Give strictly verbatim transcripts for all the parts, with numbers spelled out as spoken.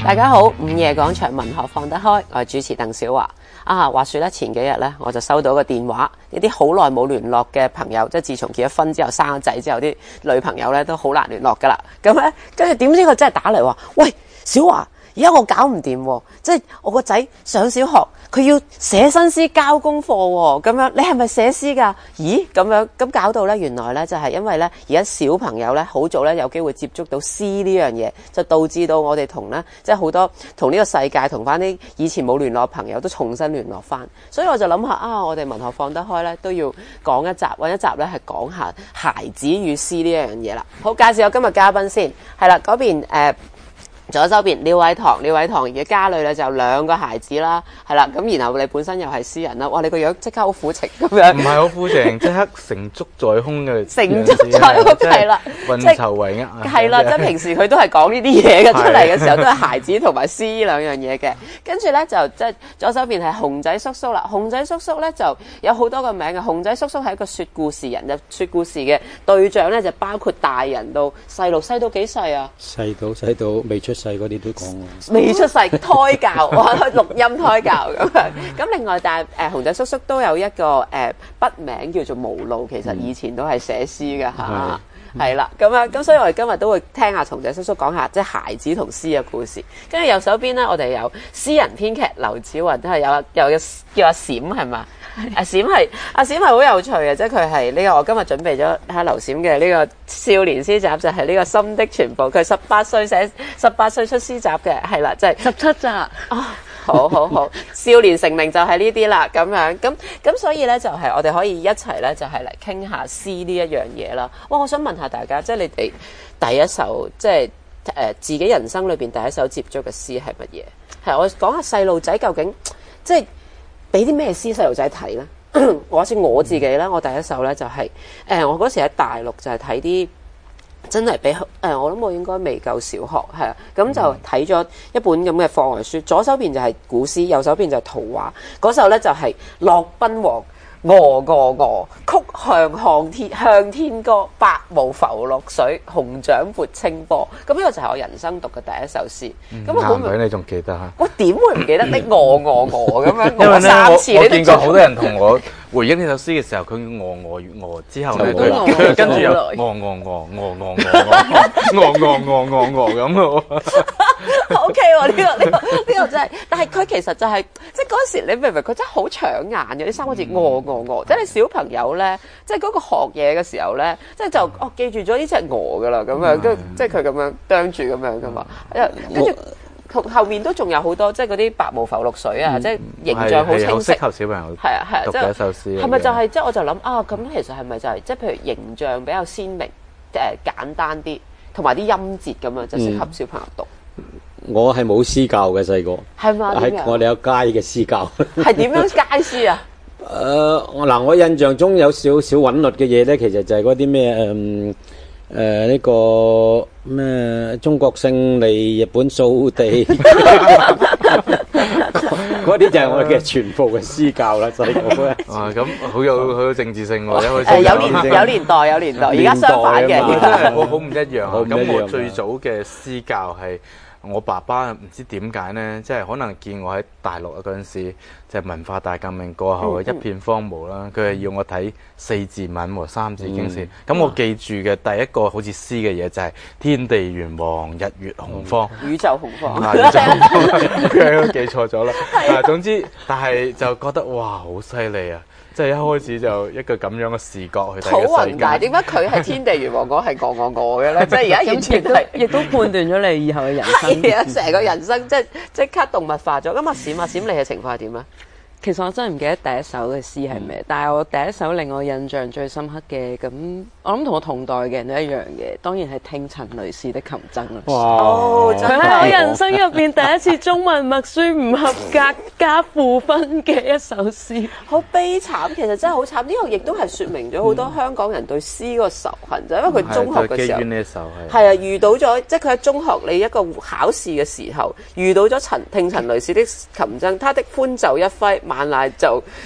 大家好，午夜廣場文學放得開，我係主持鄧小華。啊，話說咧，前幾日咧，我就收到個電話，一啲好耐冇聯絡嘅朋友，即係自從結咗婚之後生咗仔之後，啲女朋友咧都好難聯絡噶啦。咁咧，跟住點知佢真係打嚟話，喂，小華，而家我搞唔掂喎，即係我個仔上小學，佢要寫新詩交功課喎，咁樣你係咪寫詩㗎？咦，咁樣咁搞到咧，原來咧就係因為咧，而家小朋友咧好早咧有機會接觸到詩呢樣嘢，就導致到我哋同咧即係好多同呢個世界同翻啲以前冇聯絡嘅朋友都重新聯絡翻。所以我就諗下啊，我哋文學放得開咧都要講一集，揾一集咧係講下孩子與詩呢一樣嘢啦。好，介紹我今日嘉賓先，係啦，嗰邊誒。呃左手邊廖偉棠，廖偉棠嘅家裏咧就有兩個孩子啦，係啦，咁然後你本身又係詩人啦，哇！你個樣即刻好苦情咁樣， 唔係好苦情，即刻成竹在胸嘅， 成竹在胸係啦， 運籌帷幄啊， 係啦，即係平時佢都係講呢啲嘢嘅，出嚟嘅時候都係孩子同埋詩呢兩樣嘢嘅。跟住咧就即係左手邊係熊仔叔叔啦，熊仔叔叔咧就有好多個名嘅，熊仔叔叔係一個說故事人，就說故事嘅對象咧就包括大人到細路，細到幾細啊？細到細到未出世嗰啲都講喎， 未出世胎教，哇！錄音胎教咁樣。咁另外，但係誒熊仔叔叔都有一個誒、呃、筆名叫做無路，其實以前都係寫詩嘅嚇，係啦咁樣。咁所以我哋今日都會聽下熊仔叔叔講下即係孩子同詩嘅故事。跟住右手邊咧，我哋有詩人編劇劉子雲，都係有有個叫阿閃係嘛？阿閃係阿閃係好有趣嘅，即係佢係呢個我今日準備咗喺劉閃嘅呢個少年詩集，就係、是、呢個心的全部。佢十八歲寫十八歲出詩集嘅，係啦，即係十七咋啊！好好好，少年成名就係呢啲啦，咁樣咁咁，所以咧就係我哋可以一齊咧就係嚟傾下詩呢一樣嘢啦。哇！我想問下大家，即係你哋第一首即係誒、呃、自己人生裏邊第一首接觸嘅詩係乜嘢？係我講下細路仔究竟即係。俾啲咩詩細路仔睇咧？我似我自己咧，我第一首咧就係、是、誒、呃，我嗰時喺大陸就係睇啲真係俾誒，我諗我應該未夠小學係啊，咁就睇咗一本咁嘅課外書，左手邊就係古詩，右手邊就係圖畫。嗰首咧就係、是、駱賓王。鵝鵝鵝，曲項向天向天歌，白毛浮綠水，熊掌撥清波。咁呢個就係我人生讀嘅第一首詩。咁啊，好唔你仲記得嚇？ 我點會唔記得？你鵝鵝鵝咁樣， 因為三次咧，我我見過好多人同我回憶呢首詩嘅時候，佢鵝鵝越鵝之後咧，佢跟住又鵝鵝鵝鵝鵝鵝鵝鵝鵝鵝鵝鵝咁咯。 O K 喎，呢個呢個呢個真係，但係佢其實就係即係嗰時你明唔明？佢真係好搶眼嘅呢三個字鵝鵝鵝，即係你小朋友咧，即係嗰個學嘢嘅時候咧，即係就哦記住咗呢隻鵝噶啦，咁樣跟即係佢咁樣啄住咁樣噶嘛，跟住後後面都仲有好多即係嗰啲白毛浮綠水啊，即係形象好清晰， 適合小朋友係啊係啊， 讀嘅一首詩。 係咪就係即係我就諗啊？咁其實係咪就係即係譬如形象比較鮮明誒簡單啲，同埋啲音節咁樣就適合小朋友讀？ 我係冇詩教嘅細個， 係嘛？ 係我哋有街嘅詩教。 係點樣街詩啊？ 誒，嗱，我印象中有少少韻律嘅嘢咧，其實就係嗰啲咩誒誒呢個咩中國勝利、日本掃地，嗰啲就係我嘅全部嘅詩教啦，細個嗰陣。 啊，咁好有好有政治性喎，一開始。 誒有年有年代有年代，而家相反嘅，而家真係好好唔一樣。咁我最早嘅詩教係。我爸爸唔知點解呢，即係可能見我喺大陸嗰陣時，即係文化大革命過後嘅一片荒蕪啦。佢係、嗯嗯、要我睇四字文和三字經先。咁、嗯、我記住嘅第一個好似詩嘅嘢就係天地玄黃，日月洪荒。 宇宙洪荒。 啊，宇宙洪荒，佢都記錯咗啦。啊，總之，但係就覺得哇，好犀利啊！即係一開始就一個咁樣嘅視覺去睇個世界。好宏大， 點解佢係天地玄黃，我係我我我嘅咧？即係而家完全係， 亦都判斷咗你以後嘅人生。 係啊，成個人生即係即刻動物化咗。咁阿閃啊閃，你嘅情況係點啊？ 其實我真係唔記得第一首嘅詩係咩，嗯、但係我第一首令我印象最深刻嘅，咁我諗同我同代嘅人都一樣嘅，當然係聽陳蕾斯的《琴箏》啦。 哇！ 佢係我人生入邊第一次中文默書唔合格加負分嘅一首詩， 好悲慘。其實真係好慘。呢、這個亦都係説明咗好多香港人對詩個仇恨，就、嗯、因為佢中學嘅時候係啊遇到咗，即係佢喺中學你一個考試嘅時候遇到咗陳聽陳蕾斯的《琴箏》，他的歡奏一揮。萬籟就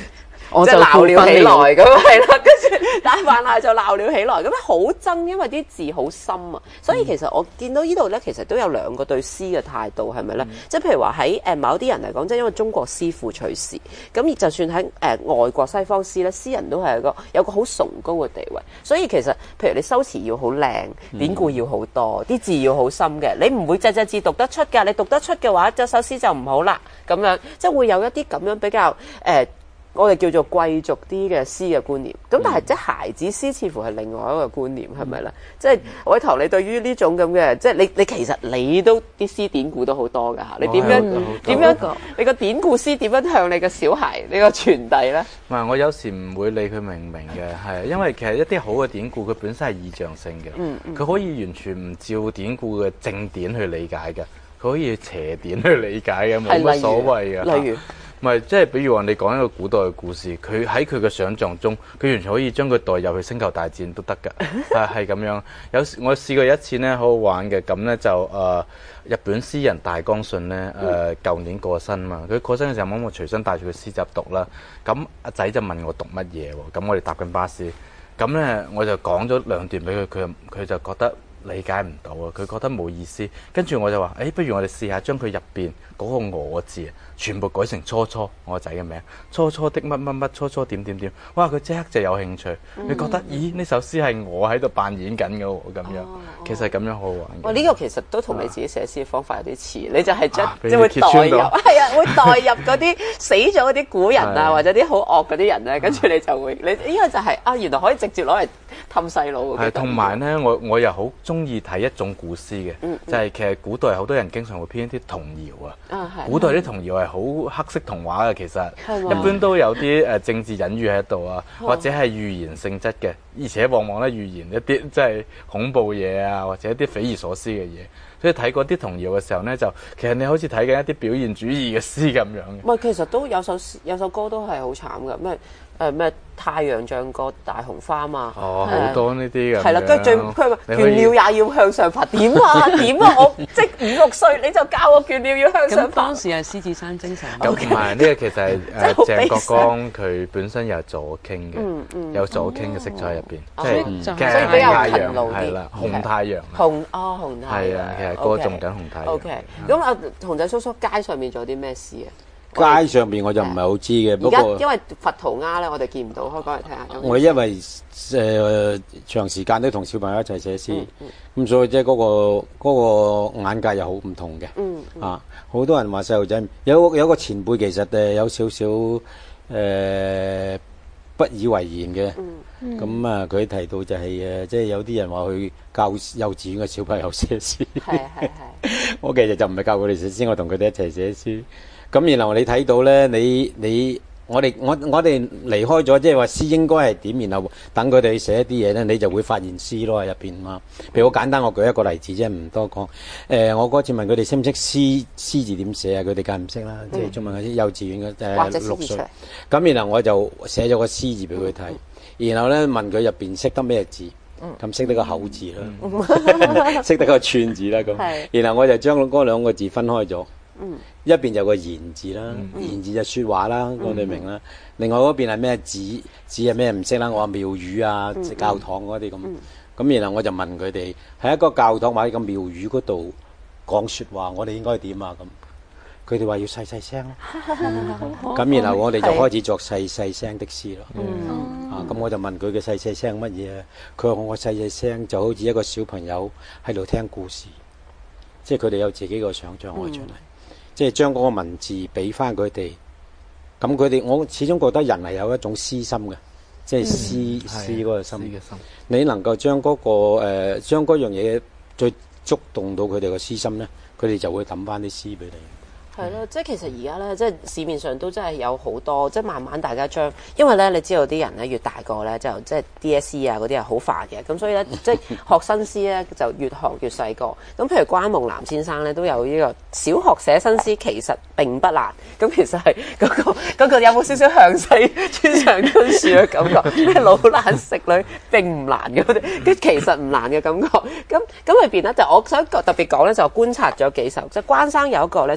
即係鬧了起來咁係啦，跟住但係范娜就鬧了起來，咁好憎，因為啲字好深啊，所以其實我見到呢度咧，其實都有兩個對詩嘅態度，係咪咧？即係譬如話喺誒某啲人嚟講，即係因為中國詩賦隨時，咁就算喺誒、呃、外國西方詩咧，詩人都係一個有個好崇高嘅地位，所以其實譬如你修辭要好靚，典故要好多，啲字要好深嘅，你唔會隻隻字讀得出㗎，你讀得出嘅話，就首詩就唔好啦，咁樣即係會有一啲咁樣比較誒。呃我哋叫做貴族啲嘅詩嘅觀念，咁但係即係孩子詩似乎係另外一個觀念，係咪咧？即係偉棠，你對於呢種咁嘅，即係你你其實你都啲詩典故都好多㗎嚇，你點樣點樣你個典故詩點樣向你個小孩呢個傳遞咧？ 唔係，我有時唔會理佢明唔明嘅，係因為其實一啲好嘅典故，佢本身係意象性嘅，佢、嗯嗯、可以完全唔照典故嘅正典去理解嘅，佢可以邪典去理解嘅，冇乜所謂嘅。例如。唔係，即係比如話你講一個古代嘅故事，佢喺佢嘅想像中，佢完全可以將佢代入去星球大戰都得㗎，係係咁樣。有時我試過一次咧，好好玩嘅，咁咧就誒、呃、日本詩人大江信咧誒舊年過身嘛，佢過身嘅時候，咁我隨身帶住個詩集讀啦。咁阿仔就問我讀乜嘢喎？咁我哋搭緊巴士，咁咧我就講咗兩段俾佢，佢佢就覺得理解唔到啊，佢覺得冇意思。跟住我就話：誒、欸，不如我哋試下將佢入邊嗰個我字全部改成初初，我仔嘅名，初初的乜乜乜，初初點點點。哇！佢即刻就有興趣，佢、嗯、覺得咦呢首詩係我喺度扮演緊嘅喎，咁樣、哦、其實咁樣好好玩。 哇！呢、這個其實都同你自己寫詩嘅方法有啲似，你就係將即係會代入，係啊，會代入嗰啲死咗嗰啲古人啊，或者啲好惡嗰啲人咧，跟住你就會，你呢個就係、是、啊，原來可以直接攞嚟氹細路。係，同埋咧，我我又好中意睇一種古詩嘅、嗯嗯，就係、是、其實古代好多人經常會編啲童謠啊。啊古代啲童謠係好黑色童話嘅，其實一般都有啲誒政治隱喻喺度啊，或者係預言性質嘅，而且往往咧預言一啲即係恐怖嘢啊，或者一啲匪夷所思嘅嘢。所以睇嗰啲童謠嘅時候咧，就其實你好似睇緊一啲表現主義嘅詩咁樣嘅。唔係，其實都有首有首歌都係好慘嘅，咩誒咩太陽像個大紅花嘛。哦，好多呢啲嘅。係啦，跟住最佢話倦鳥也要向上爬，點啊點啊！我即五六歲你就教我倦鳥要向上爬。咁當時係獅子山精神。咁唔係呢個其實係誒鄭國江佢本身又係左傾嘅，有左傾嘅色彩喺入邊，即係所以比較勤勞啲。係啦，紅太陽。紅哦紅太陽。係啊，其實歌頌緊紅太陽。O K，咁啊，熊仔叔叔街上面仲有啲咩詩啊？街上邊我就唔係好知嘅，不過因為佛塗鴉咧，我哋見唔到，可以講嚟聽下。我因為誒、呃、長時間都同小朋友一齊寫詩，咁、嗯嗯、所以即係嗰個嗰、嗰個眼界又好唔同嘅、嗯嗯。啊，好多人話細路仔有有個前輩其實誒有少少誒不以為然嘅。咁、嗯嗯、啊，佢提到就係、是、誒，即係有啲人話去教幼稚園嘅小朋友寫詩。係係係。我其實就唔係教佢哋寫詩，我同佢哋一齊寫詩。咁然後你睇到咧，你你我哋我我哋離開咗，即係話詩應該係點，然後等佢哋去寫一啲嘢咧，你就會發現詩咯喺入邊嘛。譬如好簡單，我舉一個例子啫，唔多講。誒、呃，我嗰次問佢哋識唔識詩詩字點寫啊？佢哋梗係唔識啦，即係中文嗰啲幼稚園嘅誒六歲。咁然後我就寫咗個詩字俾佢睇、嗯，然後咧問佢入邊識得咩字，咁、嗯、識得個口字啦，識、嗯、得個串字啦咁。然後我就將嗰兩個字分開咗。嗯，一邊有個言字啦，嗯、言字就說話啦，我、嗯、哋明啦。另外嗰邊係咩字？字係咩唔識啦？我話廟宇啊、嗯、教堂嗰啲咁。咁、嗯、然後我就問佢哋喺一個教堂或者個廟宇嗰度講說話，我哋應該點啊？咁佢哋話要細細聲啦。咁、嗯、然後我哋就開始作細細聲的詩咯。嗯、啊，咁我就問佢嘅細細聲乜嘢？佢話我細細聲就好似一個小朋友喺度聽故事，即係佢哋有自己個想象我出嚟。即係將嗰個文字俾翻佢哋，咁佢哋我始終覺得人係有一種詩心嘅，即係詩詩嗰個心。心你能夠將嗰、嗰個誒、呃、將嗰樣嘢最觸動到佢哋個詩心咧，佢哋就會抌翻啲詩俾你。係咯，即係其實而家咧，即係市面上都真係有好多，即係慢慢大家將，因為咧你知道啲人咧越大個咧就即係 D S E 啊嗰啲係好煩嘅，咁所以咧即係學新詩咧就越學越細個。咁譬如關夢南先生咧都有呢個小學寫新詩其實並不難，咁其實係嗰、嗰個嗰個有冇少少向西村上春樹嘅感覺？咩老懶食女並唔難嘅，跟其實唔難嘅感覺。咁咁裏邊咧就我想特別講咧就觀察咗幾首，即係關生有一個咧似乎佢。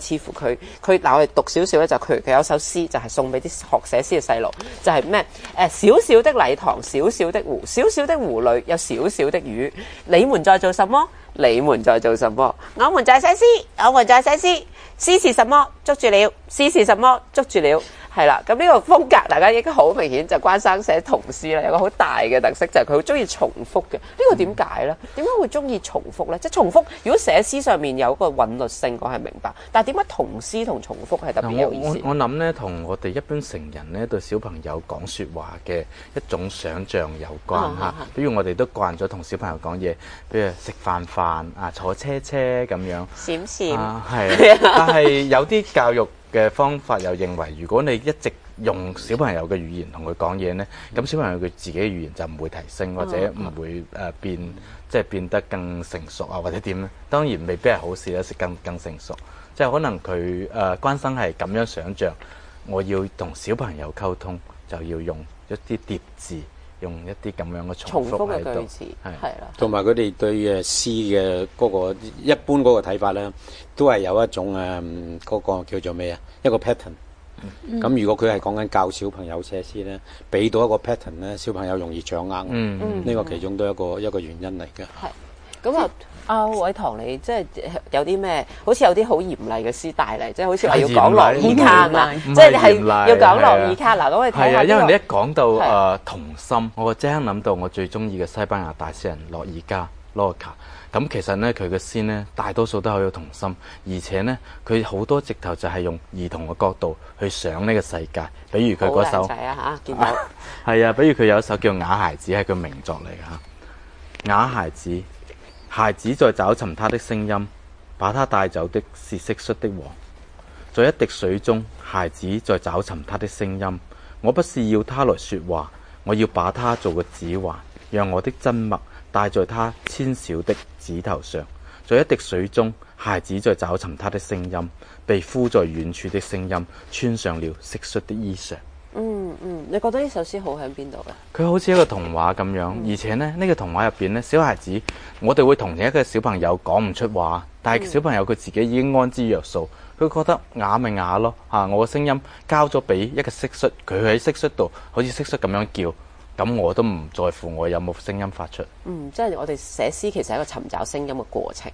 佢佢嗱我哋讀少少咧，就佢佢有首詩就係送俾啲學寫詩嘅細路，就係咩誒小小的禮堂，小小的湖，小小的湖裏有小小的魚，你們在做什麼？你們在做什麼？我們在寫詩，我們在寫詩。詩是什麼？捉住了。詩是什麼？捉住了。係啦，咁呢個風格大家已經好明顯就關生寫童詩咧，有個好大嘅特色就係佢好中意重複嘅。呢個點解咧？點解會中意重複咧？即係重複，如果寫詩上面有個韻律性，我係明白。但係點解童詩同重複係特別有意思？ 我我諗咧，同我哋一般成人咧對小朋友講説話嘅一種想像有關嚇。比如我哋都慣咗同小朋友講嘢，比如食飯飯啊、坐車車咁樣。 閃閃啊，係。但係有啲教育嘅方法又認為，如果你一直用小朋友嘅語言同佢講嘢呢，咁小朋友佢自己嘅語言就唔會提升，或者唔會誒、呃、變，即係變得更成熟啊，或者點呢？當然未必係好事啦，是更更成熟。即係可能佢誒、呃、關生係咁樣想像，我要同小朋友溝通，就要用一啲疊字，用一啲咁樣嘅重複喺度， 重複嘅句子係啦。同埋佢哋對誒詩嘅嗰個一般嗰個睇法咧，都係有一種誒嗰、嗯那個叫做咩啊，一個 pattern。咁、嗯、如果佢係講緊教小朋友寫詩咧，俾到一個 pattern 咧，小朋友容易掌握。嗯嗯，呢個其中都係一個一個原因嚟嘅。 係咁啊，阿偉棠你即係有啲咩？好似有啲好嚴厲嘅詩帶嚟，即係好似話要講諾爾卡啊嘛，即係你係要講諾爾卡嗱。咁我哋睇下。係啊，因為你一講到誒童心， 我即刻諗到我最中意嘅西班牙大詩人諾爾加 Lorca。咁其實咧，佢嘅詩呢，大多數都好有童心，而且呢，佢好多直頭就係用兒童嘅角度去想呢個世界。比如佢嗰首， 好靚仔啊嚇！見到係啊，比如佢有一首叫《啞孩子》，係佢名作嚟嘅嚇。啞孩子，孩子在找尋他的聲音，把他帶走的是蟋蟀的王。在一滴水中，孩子在找尋他的聲音。我不是要他來說話，我要把他做個指環，讓我的真墨戴在他纖小的指頭上。在一滴水中，孩子在找尋他的聲音，被呼在遠處的聲音穿上了蟋蟀的衣裳。 嗯嗯，你覺得呢首詩好喺邊度咧？ 佢好似一個童話咁樣，嗯、而且呢，呢、呢個童話入邊呢，小孩子我哋會同情一個小朋友講唔出話，但係小朋友佢自己已經安之若素，佢覺得啞咪啞咯嚇，我嘅聲音交咗俾一個蟋蟀，佢喺蟋蟀度好似蟋蟀咁樣叫，咁我都唔在乎我有冇聲音發出。 嗯，即係我哋寫詩其實係一個尋找聲音嘅過程。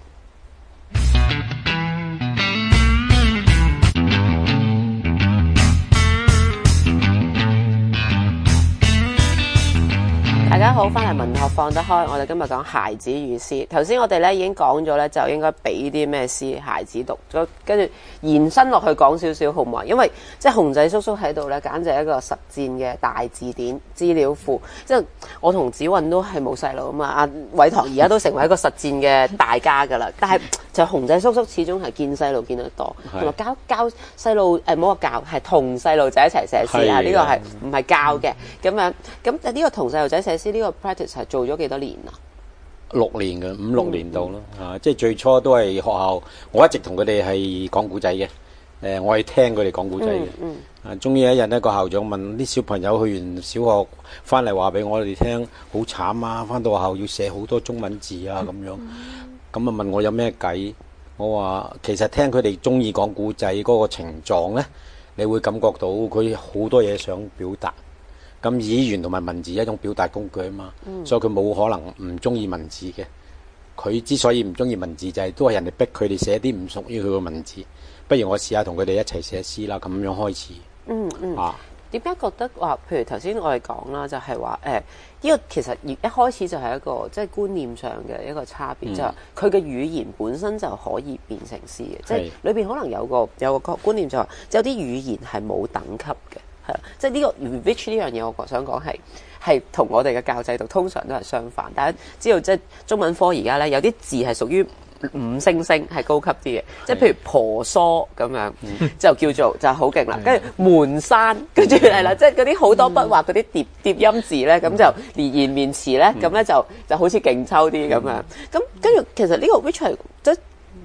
大家好，翻嚟文學放得開，我哋今日講孩子與詩。頭先我哋咧已經講咗咧，就應該俾啲咩詩孩子讀咗，跟住延伸落去講少少好唔好啊？因為即係熊仔叔叔喺度咧，簡直係一個實戰嘅大字典資料庫。即係我同子韻都係冇細路啊嘛，阿偉棠而家都成為一個實戰嘅大家噶啦。但係就熊仔叔叔始終係見細路見得多，同埋教教細路誒，唔好話教，係同細路仔一齊寫詩啊！呢個係唔係教嘅咁樣？咁呢個同細路仔寫詩呢個 practice 係做咗幾多年啊？ 六年嘅，五六年度咯，嗯、啊！即係最初都係學校，我一直同佢哋係講古仔嘅。誒、呃，我係聽佢哋講古仔嘅。嗯嗯、啊，終於有一日呢個校長問啲小朋友去完小學翻嚟話俾我哋聽，好慘啊！翻到學校要寫好多中文字啊咁樣。咁啊、嗯、問我有咩計？我話其實聽佢哋中意講古仔嗰個情狀呢，你會感覺到佢好多嘢想表達。咁語言同埋文字一種表達工具啊嘛，嗯、所以佢冇可能唔中意文字嘅。佢之所以唔中意文字，就係、是、都係人哋逼佢哋寫啲唔屬於佢嘅文字。不如我試下同佢哋一齊寫詩啦，咁樣開始。嗯嗯。啊，點解覺得話？譬如頭先我哋講啦，就係話誒，呢、這個其實一開始就係一個即係、就是、觀念上嘅一個差別，嗯、就係佢嘅語言本身就可以變成詩嘅，即係裏邊可能有個有個觀念就係、是，有啲語言係冇等級嘅。係啦，即係呢個 which 呢樣嘢，我想講係係同我哋嘅教制度通常都係相反。大家知道即係中文科而家咧有啲字係屬於五星星，係高級啲嘅，即係譬如婆娑咁樣，嗯、就叫做就係好勁啦。跟住門山，跟住係啦，即係嗰啲好多筆畫嗰啲疊疊音字咧，咁、嗯、就連言面詞咧，咁咧、嗯、就就好似勁抽啲咁樣。咁跟住其實呢個 which 係即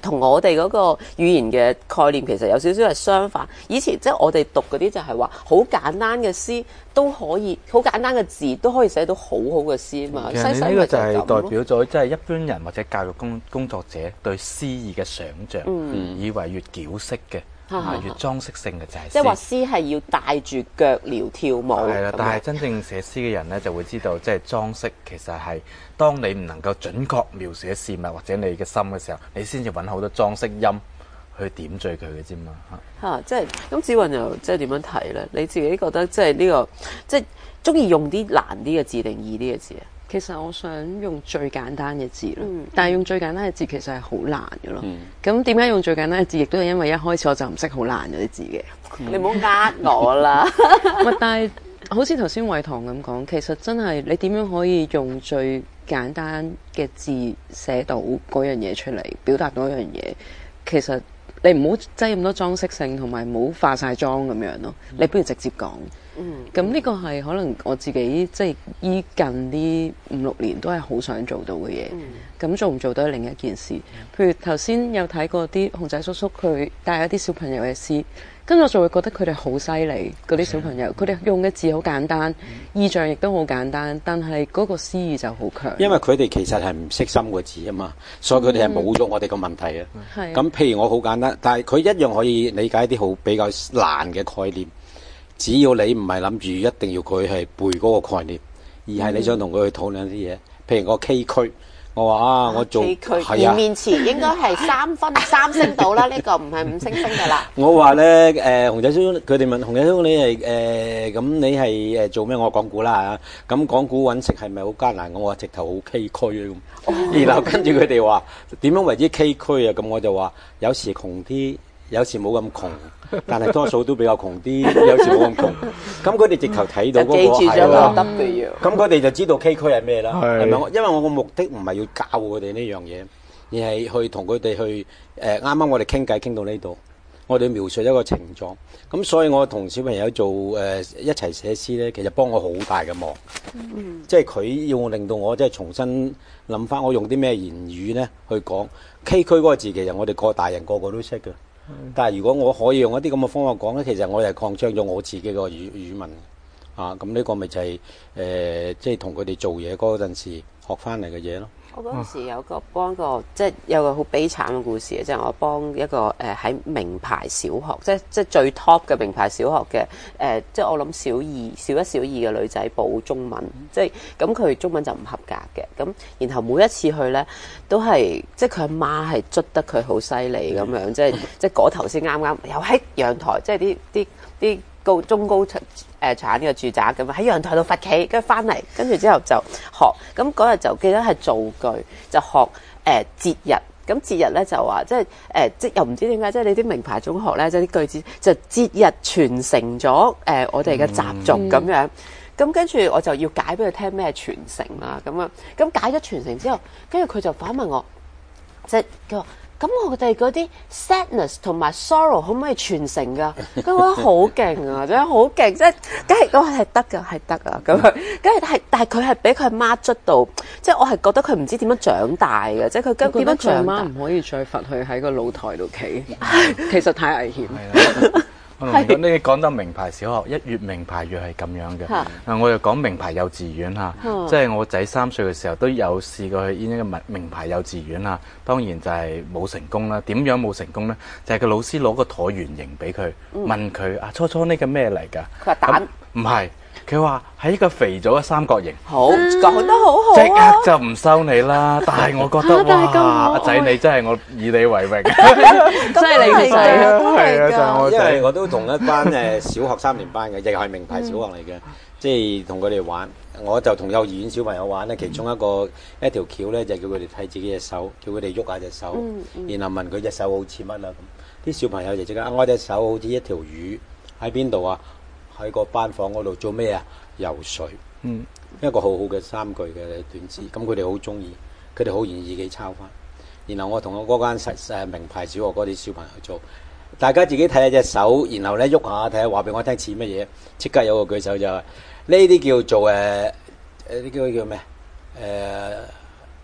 同我哋嗰個語言嘅概念其實有少少係相反。以前即係我哋讀嗰啲就係話好簡單嘅詩都可以，好簡單嘅字都可以寫到好好嘅詩啊嘛。 其實呢個就係代表咗即係一般人或者教育工工作者對詩意嘅想像，嗯、以為越矯飾嘅。啊！越裝飾性嘅就係詩， 即係話詩係要帶住腳鐐跳舞。 係啦，但係真正寫詩嘅人咧，就會知道，即係裝飾其實係當你唔能夠準確描寫事物或者你嘅心嘅時候，你先至揾好多裝飾音去點綴佢嘅啫嘛。 嚇、啊！即係咁，子雲又即係點樣睇咧？你自己覺得即係呢、這個即係中意用啲難啲嘅字定易啲嘅字啊？ 其實我想用最簡單嘅字咯， 嗯、 但係用最簡單嘅字其實係好難嘅咯。咁嗯點解用最簡單嘅字？亦都係因為一開始我就唔識好難嗰啲字嘅。 嗯、你唔好呃我啦。 唔但係好似頭先偉棠咁講，其實真係你點樣可以用最簡單嘅字寫到嗰樣嘢出嚟，表達到一樣嘢，其實你唔好擠咁多裝飾性，同埋唔好化晒妝咁樣咯。你不如直接講。嗯，咁呢個係可能我自己即係依近呢五六年都係好想做到嘅嘢。咁、嗯、做唔做到係另一件事。譬如頭先有睇過啲熊仔叔叔佢帶一啲小朋友嘅詩，跟住我就會覺得佢哋好犀利。嗰啲小朋友佢哋用嘅字好簡單，意象亦都好簡單，但係嗰個詩意就好強。 因為佢哋其實係唔識深個字啊嘛，所以佢哋係冇咗我哋個問題嘅。咁、嗯、譬如我好簡單，但係佢一樣可以理解啲好比較難嘅概念。只要你唔係諗住一定要佢係背嗰個概念，而係你想同佢去討論啲嘢，譬如個崎嶇，我話啊，我做係啊，面前應該係三分三星到啦，呢個唔係五星星噶啦。 我話咧誒，熊仔叔佢哋問熊仔叔你係誒咁你係誒做咩？我講古啦嚇，咁講古揾食係咪好艱難？我話直頭好崎嶇啊咁，然後跟住佢哋話點樣為之崎嶇啊？咁我就話有時窮啲。有時冇咁窮，但係多數都比較窮啲。有時冇咁窮，咁佢哋直頭睇到嗰、那個係啦。咁佢哋就知道崎嶇係咩啦，係咪？因為我個目的唔係要教佢哋呢樣嘢，而係去同佢哋去誒啱啱我哋傾偈傾到呢度，我哋描述一個情狀。咁所以我同小朋友做誒、呃、一齊寫詩咧，其實幫我好大嘅忙。嗯、即係佢要我令到我即係重新諗翻，我用啲咩言語咧去講崎嶇嗰個字，其實我哋個大人個個都識嘅。但係如果我可以用一啲咁嘅方法講咧，其實我係擴張咗我自己個語語文啊，咁呢個咪就係、是、誒、呃，即係同佢哋做嘢嗰陣時學翻嚟嘅嘢咯。 我嗰陣時有個幫個即係有個好悲慘嘅故事，即係我幫一個誒喺、呃、名牌小學，即係即係最 top 嘅名牌小學嘅誒、呃，即係我諗小二、小一、小二嘅女仔補中文，即係咁佢中文就唔合格嘅，咁然後每一次去咧都係即係佢阿媽係捽得佢好犀利咁樣，即係即係嗰頭先啱啱又喺陽台，即係啲啲啲。高中高誒產嘅住宅咁喺陽台度罰企，跟住翻嚟，跟住之後就學。咁嗰日就記得係造句，就學誒、呃、節日。咁節日咧就話即係誒、呃、即又唔知點解，即係你啲名牌中學咧，即係啲句子就節日傳承咗誒、呃、我哋嘅習俗咁樣。咁跟住我就要解俾佢聽咩傳承啦。咁啊，咁解咗傳承之後，跟住佢就反問我，即係佢話。咁我哋嗰啲 sadness 同埋 sorrow 可唔可以傳承㗎？咁我覺得好勁啊，真係好勁！即係，梗係我係得㗎，係得啊！咁樣，跟住但係，但係佢係俾佢媽捽到，即係我係覺得佢唔知點樣長大嘅，即係佢點樣長大？ 媽唔可以再罰佢喺個露台度企，其實太危險。 咁你講到名牌小學，一越名牌越係咁樣嘅。啊，我又講名牌幼稚園嚇，即係我仔三歲嘅時候都有試過去呢個名名牌幼稚園嚇，當然就係冇成功啦。點樣冇成功咧？就係個老師攞個橢圓形俾佢，問佢啊，初初呢個咩嚟㗎？ 佢話蛋， 唔係。佢話係一個肥咗嘅三角形， 好講得好好， 即刻就唔收你啦。但係我覺得哇，阿仔你真係我以你為榮， 真係你嘅仔啊， 係啊，就係我仔。 因為我都同一班誒小學三年班嘅，亦係名牌小學嚟嘅，即係同佢哋玩。我就同幼兒園小朋友玩咧，其中一個一條橋咧就叫佢哋睇自己隻手，叫佢哋喐下隻手，然後問佢隻手好似乜啦咁。啲小朋友就即刻，我隻手好似一條魚喺邊度啊？喺個班房嗰度做咩啊？游水，嗯，一個好好嘅三句嘅短詞，咁佢哋好中意，佢哋好願意自己抄翻。然後我同我嗰間實誒名牌小學嗰啲小朋友做，大家自己睇下隻手，然後咧喐下睇下，話俾我聽似乜嘢，即刻有個舉手就話呢啲叫做誒誒啲叫叫咩誒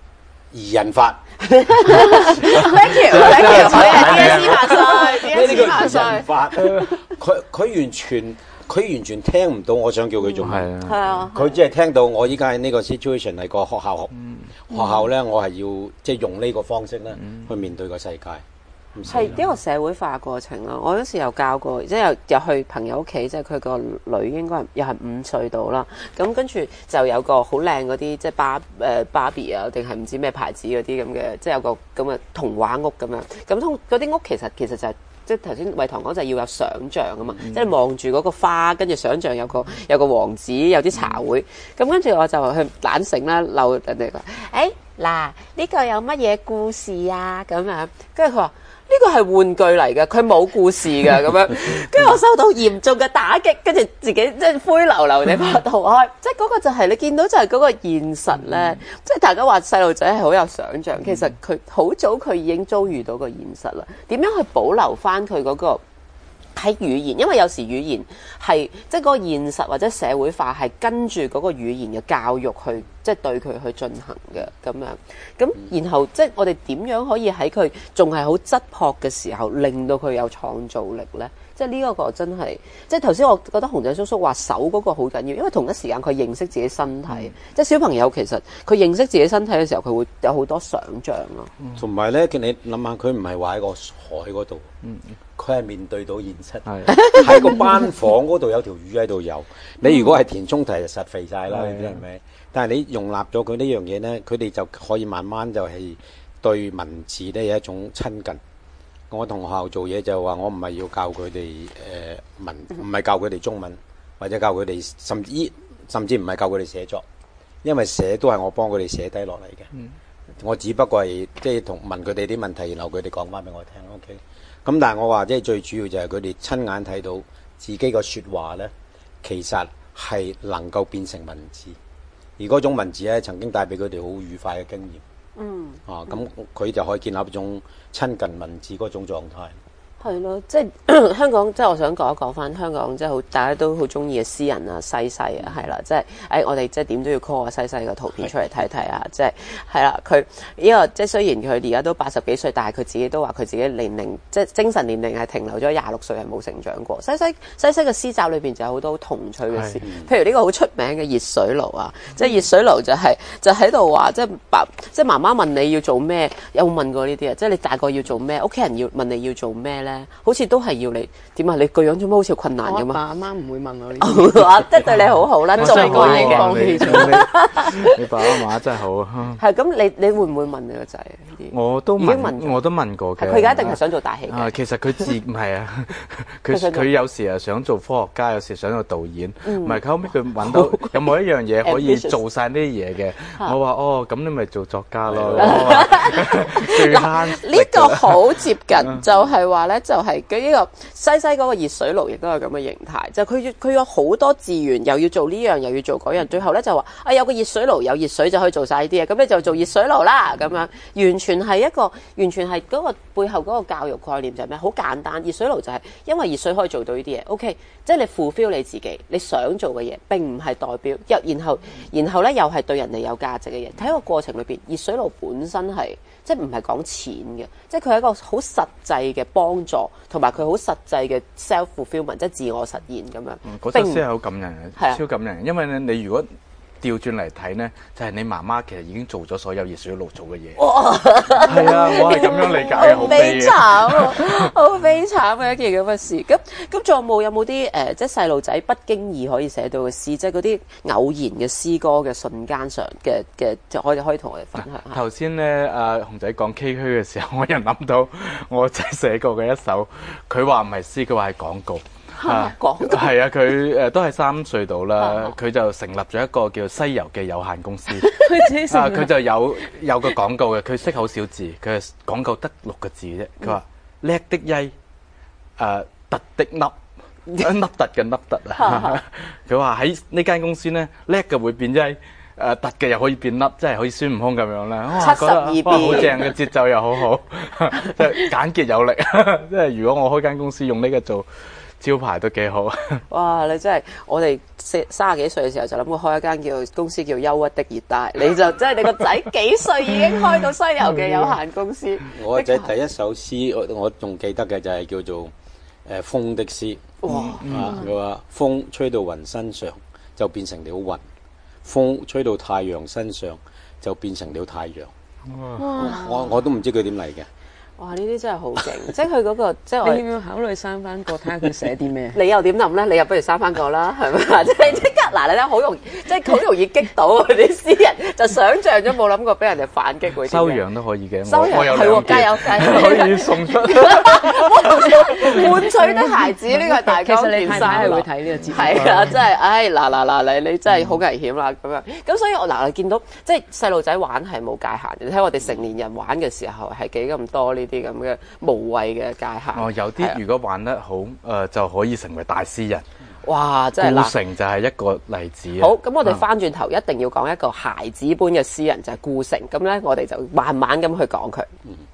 擬人法。 thank you，thank you，所以係 D S 萬歲，D S 萬歲。 擬人法，佢佢完全佢完全聽唔到我想叫佢做咩。 係啊， 佢只係聽到我依家喺呢個 situation 係個學校學、嗯、學校咧，我係要即係用呢個方式咧、嗯、去面對個世界。 係一個社會化過程咯。我嗰時有教過，即係又去朋友屋企，即係佢個女應該又係五歲到啦。咁跟住就有個好靚嗰啲，即係芭誒芭比啊，定係唔知咩牌子嗰啲咁嘅，即係有個咁嘅童話屋咁樣。咁通嗰啲屋其實其實就係、是。即係頭先惠堂講就係要有想像啊嘛，嗯、即係望住嗰個花，跟住想像有個有個王子，有啲茶會。咁跟住我就去懶醒啦，嬲人哋話：誒嗱呢個有乜嘢故事啊？咁樣，跟住佢話。呢個係玩具嚟嘅，佢冇故事嘅咁樣，跟住我收到嚴重嘅打擊，跟住自己即係灰溜溜地拍逃開，即係嗰個就係、是、你見到就係嗰個現實咧，嗯、即係大家話細路仔係好有想像，其實佢好早佢已經遭遇到個現實啦，點樣去保留翻佢嗰個喺語言，因為有時語言係即係嗰個現實或者社會化係跟住嗰個語言嘅教育去。即係對佢去進行嘅咁樣，咁然後即係我哋點樣可以喺佢仲係好質樸嘅時候，令到佢有創造力咧？即係呢一個真係，即係頭先我覺得熊仔叔叔話手嗰個好緊要，因為同一時間佢認識自己身體，嗯、即係小朋友其實佢認識自己身體嘅時候，佢會有好多想像咯。 同埋咧，你諗下，佢唔係話喺個海嗰度，佢係、嗯、面對到現實，喺個班房嗰度有條魚喺度游。你如果係填充題，就實肥晒啦，你知係咪？但係你容納咗佢呢樣嘢咧，佢哋就可以慢慢就係對文字咧有一種親近。我同學校做嘢就話，我唔係要教佢哋誒文，唔係教佢哋中文，或者教佢哋甚至甚至唔係教佢哋寫作，因為寫都係我幫佢哋寫低落嚟嘅。嗯、我只不過係即係同問佢哋啲問題，然後佢哋講翻俾我聽。OK，咁但係我話即係最主要就係佢哋親眼睇到自己個説話咧，其實係能夠變成文字。而嗰種文字咧，曾經帶俾佢哋好愉快嘅經驗。嗯。啊，咁佢就可以建立一種親近文字嗰種狀態。 係咯，即係香港，即係我想講一講翻香港，即係好大家都好中意嘅詩人啊，西西啊，係啦，即係誒，我哋即係點都要 call 阿西西個圖片出嚟睇睇啊！即係係啦，佢呢個即係雖然佢而家都八十幾歲，但係佢自己都話佢自己年齡即係精神年齡係停留咗廿六歲，係冇成長過。西西西西嘅詩集裏邊就有好多好童趣嘅詩，譬如呢個好出名嘅熱水爐啊，即係熱水爐就係就喺度話，即係爸即係媽媽問你要做咩，有冇問過呢啲啊？即係你大個要做咩？屋企人要問你要做咩咧？好似都係要你點啊？你個樣做咩好似困難咁啊？ 我爸阿媽唔會問我呢啲， 即係對你好好啦，做個嘢嘅。 你爸阿媽真係好啊！ 係咁，你你會唔會問你個仔呢啲？ 我都問，我都問過嘅。 佢而家一定係想做大戲嘅。 其實佢自唔係啊，佢佢有時啊想做科學家，有時想做導演。唔係佢後尾佢揾到有冇一樣嘢可以做晒呢啲嘢嘅？我話哦，咁你咪做作家咯。 嗱，呢個好接近，就係話咧，就係佢呢個西西嗰個熱水爐，亦都係咁嘅形態。就佢佢有好多資源，又要做呢樣，又要做嗰樣，最後咧就話啊，有個熱水爐，有熱水就可以做晒呢啲嘢，咁你就做熱水爐啦。咁樣完全係一個，完全係嗰個背後嗰個教育概念就係咩？好簡單，熱水爐就係因為熱水可以做到呢啲嘢。OK，即係你 fulfill 你自己，你想做嘅嘢，並唔係代表又然後然後咧又係對人哋有價值嘅嘢。喺個過程裏邊，熱水爐本身係。即係唔係講錢嘅，即係佢係一個好實際嘅幫助，同埋佢好實際嘅 self fulfillment，即係自我實現咁樣。 嗰陣時係好感人嘅，超感人。因為咧，你如果調轉嚟睇咧，就係、是、你媽媽其實已經做咗所有熱水爐做嘅嘢。哇！係啊，我係咁樣理解嘅，好悲慘啊，好悲慘嘅一件咁嘅事。咁咁仲有冇有冇啲誒，即係細路仔不經意可以寫到嘅詩，即係嗰啲偶然嘅詩歌嘅瞬間上嘅嘅，就可以可以同我哋分享下。 頭先咧，阿熊仔講崎嶇嘅時候，我又諗到我仔寫過嘅一首，佢話唔係詩，佢話係廣告。 啊，廣告係啊，佢誒都係三歲到啦，佢就成立咗一個叫西遊記有限公司。 佢自己成啊，佢就有有個廣告嘅，佢識好少字，佢係廣告得六個字啫。佢話叻的曳，誒突的凹，凹突嘅凹突啊。佢話喺呢間公司咧，叻嘅會變曳。誒突嘅又可以變凹，即係好似孫悟空咁樣咧。 七十二變， 好正嘅節奏又好好，即係簡潔有力。即係如果我開間公司用呢個做招牌都幾好。 哇！你真係我哋四三十幾歲嘅時候就諗過開一間叫公司叫憂鬱的熱帶，你就真係你個仔幾歲已經開到西遊記有限公司。 我個仔第一首詩，我我仲記得嘅就係叫做誒、呃、風的詩。 哇！ 啊，佢話風吹到雲身上就變成了雲，風吹到太陽身上就變成了太陽。 哇！ 我我都唔知佢點嚟嘅。 哇！呢啲真係好勁，即係佢嗰個即係我你要唔要考慮生翻個睇下佢寫啲咩？ 你又點諗咧？你又不如生翻個啦，係咪啊？即係即刻嗱，你睇好容易，即係好容易激到嗰啲詩人，就想像咗冇諗過俾人哋反擊會點樣。 收養都可以嘅， 收養我有係喎， 兩件加油加油！ 可以送出。 換取的孩子呢個係大其江健實你太太山落。 係會睇呢個節目。 係啊，真係，唉，嗱嗱嗱，你你真係好危險啦咁樣。咁所以我嗱，你見到即係細路仔玩係冇界限，你睇我哋成年人玩嘅時候係幾咁多呢啲咁嘅無謂嘅界限。 哦，有係啊啲如果玩得好，誒、呃、就可以成為大詩人。 哇！真係顧嗱。 城就係一個例子啊。 好，咁我哋翻轉頭一定要講一個孩子般嘅詩人就係顧城，咁咧我哋就慢慢咁去講佢。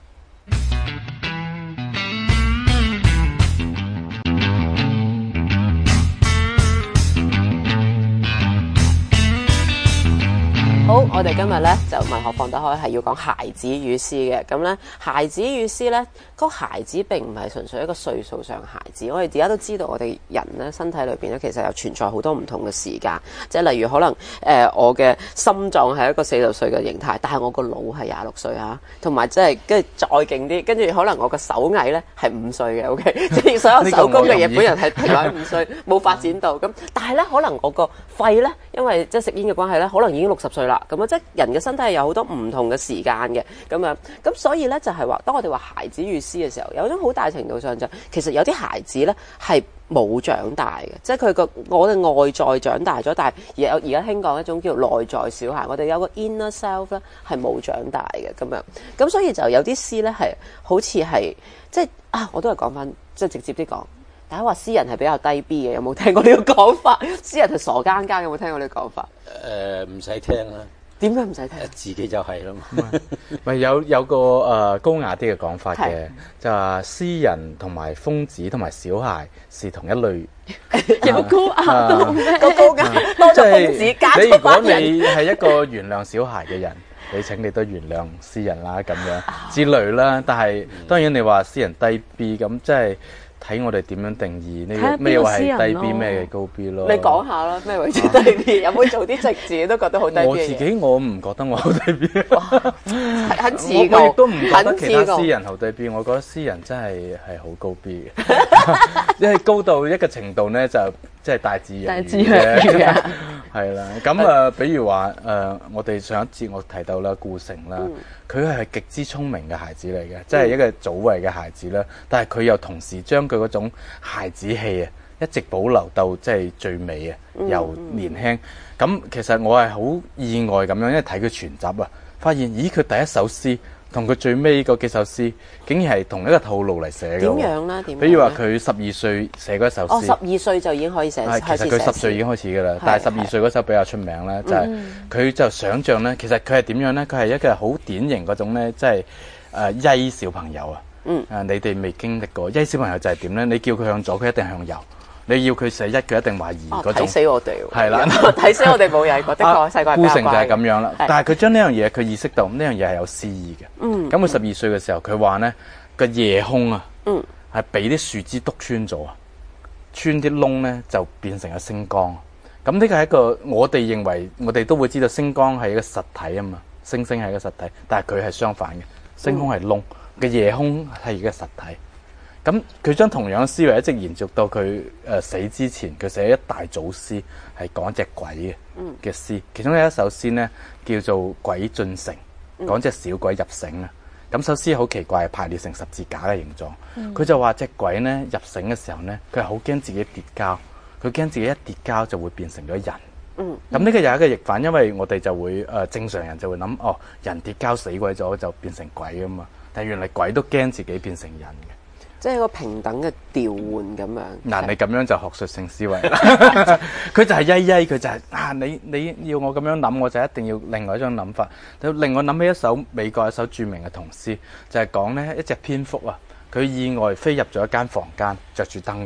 好，我哋今日咧就文學放得開係要講孩子與詩嘅，咁咧孩子與詩咧，個孩子並唔係純粹一個歲數上孩子，我哋而家都知道我哋人咧身體裏邊咧其實有存在好多唔同嘅時間，即係例如可能誒、呃、我嘅心臟係一個四十歲嘅形態，但係我個腦係廿六歲啊，同埋即係跟住再勁啲，跟住可能我個手藝咧係五歲嘅，OK，即係所有手工嘅嘢本人係停喺五歲冇發展到，咁但係咧可能我個肺咧因為即係食煙嘅關係咧，可能已經六十歲啦。咁啊，即係人嘅身體係有好多唔同嘅時間嘅，咁樣，咁所以咧就係話，當我哋話孩子與詩嘅時候，有一種好大程度上就，其實有啲孩子咧係冇長大嘅，即係佢個我哋外在長大咗，但係而有而家興講一種叫內在小孩，我哋有個 inner self 咧係冇長大嘅，咁樣，咁所以就有啲詩咧係好似係即係啊，我都係講翻即係直接啲講。大家話詩人係比較低 B 嘅，有冇聽過呢個講法？詩人係傻更更，有冇聽過呢個講法？ 誒唔使聽啦， 點解唔使聽？ 自己就係啦嘛。 咪有有個誒、呃、高雅啲嘅講法嘅係， 就話詩人同埋瘋子同埋小孩是同一類。 有高雅啊到咩？個高雅多咗瘋子加咗你如果班人。 你係一個原諒小孩嘅人，你請你都原諒詩人啦，咁樣之類啦。但係當然你話詩人低 B 咁，即係。睇我哋點樣定義呢個咩話係低 B 咩嘅高 B 咯？ 你講下啦，咩為之低 B？有冇做啲直自己都覺得好低 B 嘅嘢？ 我自己我唔覺得我好低 B， 很自我我亦都唔覺得很其他自告詩人好低 B，我覺得詩人真係係好高 B 嘅，因為高到一個程度咧就即係大智若愚大智若愚嘅啊， 係啦。咁啊、呃，比如話誒、呃，我哋上一節我提到啦，顧城啦，佢係極之聰明嘅孩子嚟嘅，即係一個早慧嘅孩子啦。但係佢又同時將佢嗰種孩子氣啊，一直保留到即係最尾啊，由年輕。咁其實我係好意外咁樣，因為睇佢全集啊，發現咦佢第一首詩同佢最尾嗰幾首詩，竟然係同一個套路嚟寫嘅。 點樣咧？點樣？ 比如話佢十二歲寫嗰一首詩， 哦，十二歲就已經可以寫， 係其實佢十歲已經開始㗎啦，但係十二歲嗰首比較出名咧，就係佢就想像咧，其實佢係點樣咧？佢係一個好典型嗰種咧，即係誒曳小朋友啊。嗯。誒，你哋未經歷過曳小朋友就係點咧？你叫佢向左，佢一定向右；你要佢寫一，佢一定話二嗰種。 睇死我哋喎！ 係啦， 睇死我哋冇曳過，的確細個係比較顧城就係乖咁樣啦， 係但係佢將呢樣嘢，佢意識到呢樣嘢係有詩意嘅。嗯。咁佢十二歲嘅時候，佢話咧個夜空啊，嗯，係俾啲樹枝篤穿咗啊，穿啲窿咧就變成咗星光。咁呢個係一個我哋認為，我哋都會知道星光係一個實體啊嘛，星星係一個實體，但係佢係相反嘅，星空係窿，嘅夜空係一個實體。咁佢將同樣嘅思維一直延續到佢誒、呃、死之前，佢寫一大組詩係講隻鬼嘅嘅詩，其中有一首詩呢，叫做《鬼進城》，講隻小鬼入城啊。咁首詩好奇怪，係排列成十字架嘅形狀。佢、嗯、就話隻鬼呢入城嘅時候呢，佢係好驚自己跌跤，佢驚自己一跌跤就會變成咗人。嗯，咁呢個又係一個逆反，因為我哋就會誒、呃、正常人就會諗，哦，人跌跤死鬼咗就變成鬼㗎嘛，但係原來鬼都驚自己變成人嘅。 即係一個平等嘅調換咁樣。 嗱，你咁樣就學術性思維啦。佢就係曳曳，佢就係、是、啊，你你要我咁樣諗，我就一定要另外一種諗法。就令我諗起一首美國一首著名嘅童詩，就係講呢一隻蝙蝠啊，佢意外飛入咗一間房間，着住燈嘅。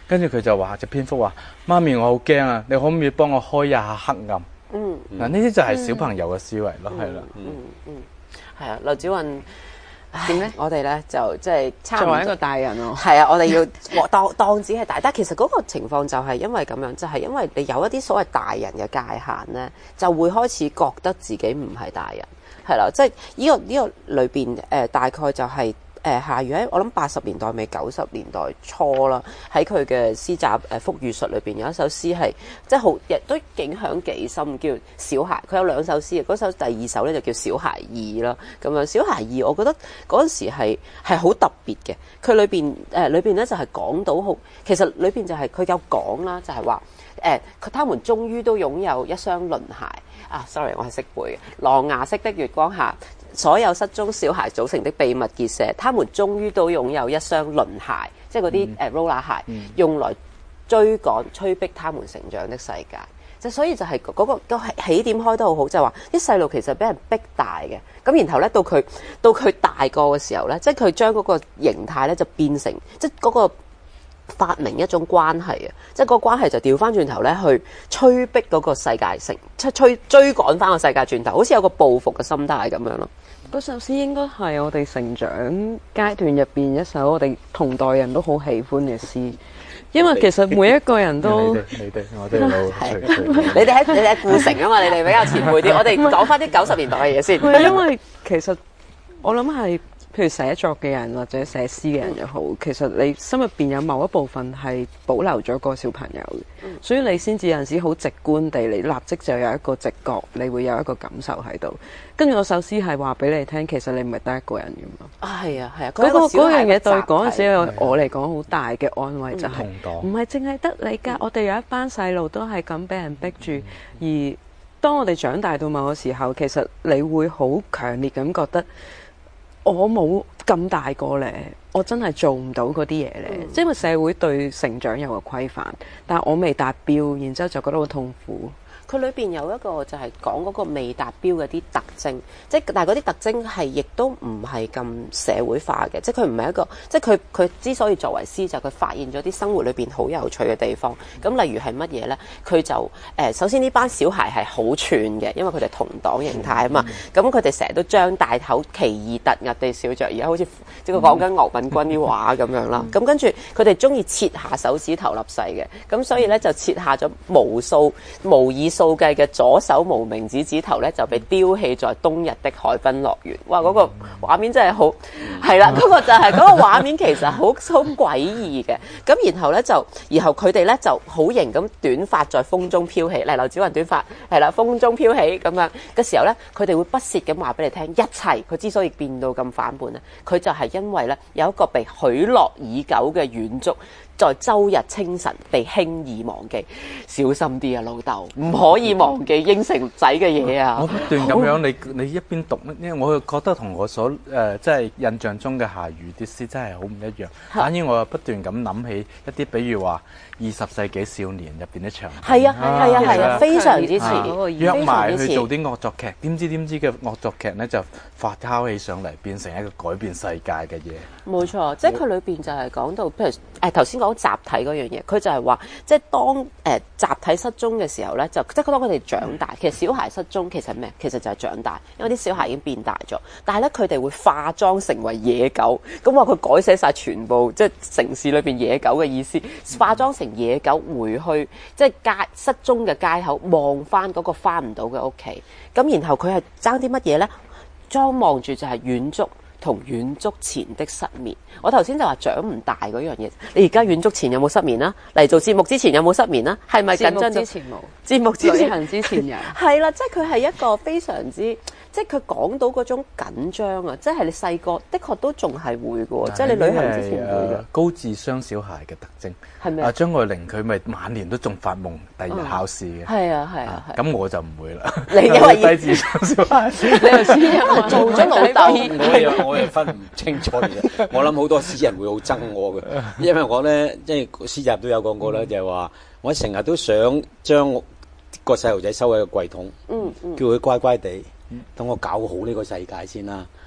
跟住佢就話隻蝙蝠話：媽咪，我好驚啊！你可唔可以幫我開一下黑暗？ 嗯， 嗱，呢啲就係小朋友嘅思維咯，係啦。 嗯嗯，係啊，劉子雲點咧？我哋咧就即係差唔多作為一個大人咯， 係啊，我哋要當當自己係大，但其實嗰個情況就係因為咁樣，就係、是、因為你有一啲所謂大人嘅界限咧，就會開始覺得自己唔係大人，係啦，即係呢個呢、這個裏邊誒、呃、大概就係、是。誒夏禹喺我諗八十年代尾九十年代初啦，喺佢嘅詩集誒《腹語術》裏邊有一首詩係即係好亦都影響幾深，叫《小孩》。佢有兩首詩嘅，嗰首第二首咧就叫《小孩二》啦。咁樣《小孩二》，我覺得嗰陣時係係好特別嘅。佢裏邊誒裏邊咧就係講到好，其實裏邊就係佢有講啦，就係話誒佢他們終於都擁有一雙輪鞋啊。Sorry， 我係識背嘅。狼牙色的月光下，所有失蹤小孩組成的秘密結社，他們終於都擁有一雙輪鞋，即係嗰啲誒 roller 鞋，嗯、用來追趕、催逼他們成長的世界。即所以就係嗰、嗰個、嗰個起點開得好好，就係話啲細路其實俾人逼大嘅，咁然後咧到佢到佢大個嘅時候咧，即係佢將嗰個形態咧就變成即係嗰個發明一種關係啊！即係嗰個關係就調翻轉頭咧去催逼嗰個世界成，即係追追趕翻個世界轉頭，好似有個報復嘅心態咁樣咯。 嗰首詩應該係我哋成長階段入邊一首我哋同代人都好喜歡嘅詩，因為其實每一個人都你哋你哋我哋老隨隨你哋喺你哋喺故城啊嘛，你哋比較前輩啲，我哋講翻啲九十年代嘅嘢先。 因為其實我諗係。譬如寫作嘅人或者寫詩嘅人又好，其實你心入邊有某一部分係保留咗個小朋友嘅，嗯、所以你先至有陣時好直觀地，你立即就有一個直覺，你會有一個感受喺度。跟住我首詩係話俾你聽，其實你唔係得一個人㗎嘛。啊，係啊，係啊，嗰、嗰個嗰樣嘢對嗰陣時有我嚟講好大嘅安慰，就係唔係淨係得你㗎，嗯、我哋有一班細路都係咁俾人逼住，嗯、而當我哋長大到某個時候，其實你會好強烈咁覺得。我冇咁大個咧，我真係做唔到嗰啲嘢咧，嗯、即係因為社會對成長有個規範，但係我未達標，然之後就覺得好痛苦。 佢裏邊有一個就係講嗰個未達標嘅啲特徵，即係但係嗰啲特徵係亦都唔係咁社會化嘅，即係佢唔係一個，即係佢佢之所以作為詩就係佢發現咗啲生活裏邊好有趣嘅地方。咁例如係乜嘢咧？佢就誒、呃、首先呢班小孩係好串嘅，因為佢哋同黨形態啊嘛。咁佢哋成日都張大口奇異突兀地笑着，而家好似即係講緊牛敏君啲話咁樣啦。咁跟住佢哋中意切下手指頭立誓嘅，咁所以咧就切下咗無數無以數計嘅左手無名指指頭咧，就被丟棄在冬日的海濱樂園。哇！嗰、那個畫面真係好，係啦，嗰、那個就係、是、嗰、那個畫面，其實好好詭異嘅。咁然後咧就，然後佢哋咧就好型咁短髮在風中飄起，嚟劉子雲短髮係啦，風中飄起咁樣嘅時候咧，佢哋會不屑咁話俾你聽，一切佢之所以變到咁反叛咧，佢就係因為咧有一個被許諾已久嘅遠足。在周日清晨被輕易忘記，小心啲啊，老豆，唔可以忘記應承仔嘅嘢啊！ 我不斷咁樣，你你一邊讀，因為我覺得同我所誒、呃、即係印象中嘅夏禹啲詩真係好唔一樣。反而我又不斷咁諗起一啲，比如話二十世紀少年入邊啲場景， 係啊係啊係啊，非常之似， 約埋去做啲惡作劇，點知點知嘅惡作劇咧就發酵起上嚟，變成一個改變世界嘅嘢。 冇錯，即係佢裏邊就係講到，譬如誒頭先講集體嗰樣嘢，佢就係話，即係當誒、呃、集體失蹤嘅時候咧，就即係當佢哋長大。其實小孩失蹤其實咩？其實就係長大，因為啲小孩已經變大咗。但係咧，佢哋會化妝成為野狗，咁話佢改寫晒全部即係城市裏邊野狗嘅意思，化妝成野狗回去即係街失蹤嘅街口，望翻嗰個翻唔到嘅屋企。咁然後佢係爭啲乜嘢咧？裝望住就係遠足。同遠足前的失眠，我頭先就話長唔大嗰樣嘢。你而家遠足前有冇失眠啊？嚟做節目之前有冇失眠啊？係咪緊張？ 節目之前冇， 節目之前旅行之前有。 係啦，即係佢係一個非常之，即係佢講到嗰種緊張啊！即係你細個的確都仲係會嘅喎，即係你旅行之前會嘅。 高智商小孩嘅特徵係咪？ 啊，張愛玲佢咪晚年都仲發夢第二日考試嘅。 係啊係啊係。 咁我就唔會啦。 你因為低智商小孩， 你又知因為做咗老豆。 我又分唔清楚嘅，我諗好多詩人會好憎我嘅，因為我咧即係詩集都有講過啦，就係話我成日都想將個細路仔收喺個櫃桶，嗯嗯、叫佢乖乖地，等我搞好呢個世界先啦。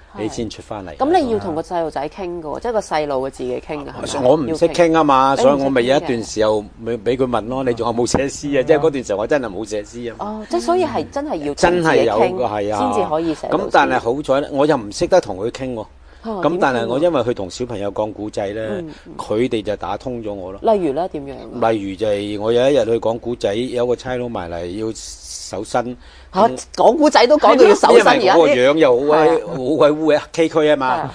你先出翻嚟。 咁你要同個細路仔傾嘅喎，即係個細路嘅自己傾嘅係咪？ 我唔識傾啊嘛， 你唔識傾嘅所以我咪有一段時候咪俾佢問咯。你仲有冇寫詩啊？即係嗰段時候我真係冇寫詩啊。 哦，即係所以係真係要真係有個個係啊， 先至可以寫到詩。 咁但係好彩咧，我又唔識得同佢傾喎。 哦咁但係點傾啊我因為佢同小朋友講古仔咧嗯， 佢哋就打通咗我咯。 例如咧點樣啊？ 例如就係我有一日去講古仔，有個差佬埋嚟要搜身。 嚇講古仔都講到要搜身，而家因為我個樣又好係鬼好鬼烏嘅崎嶇啊嘛，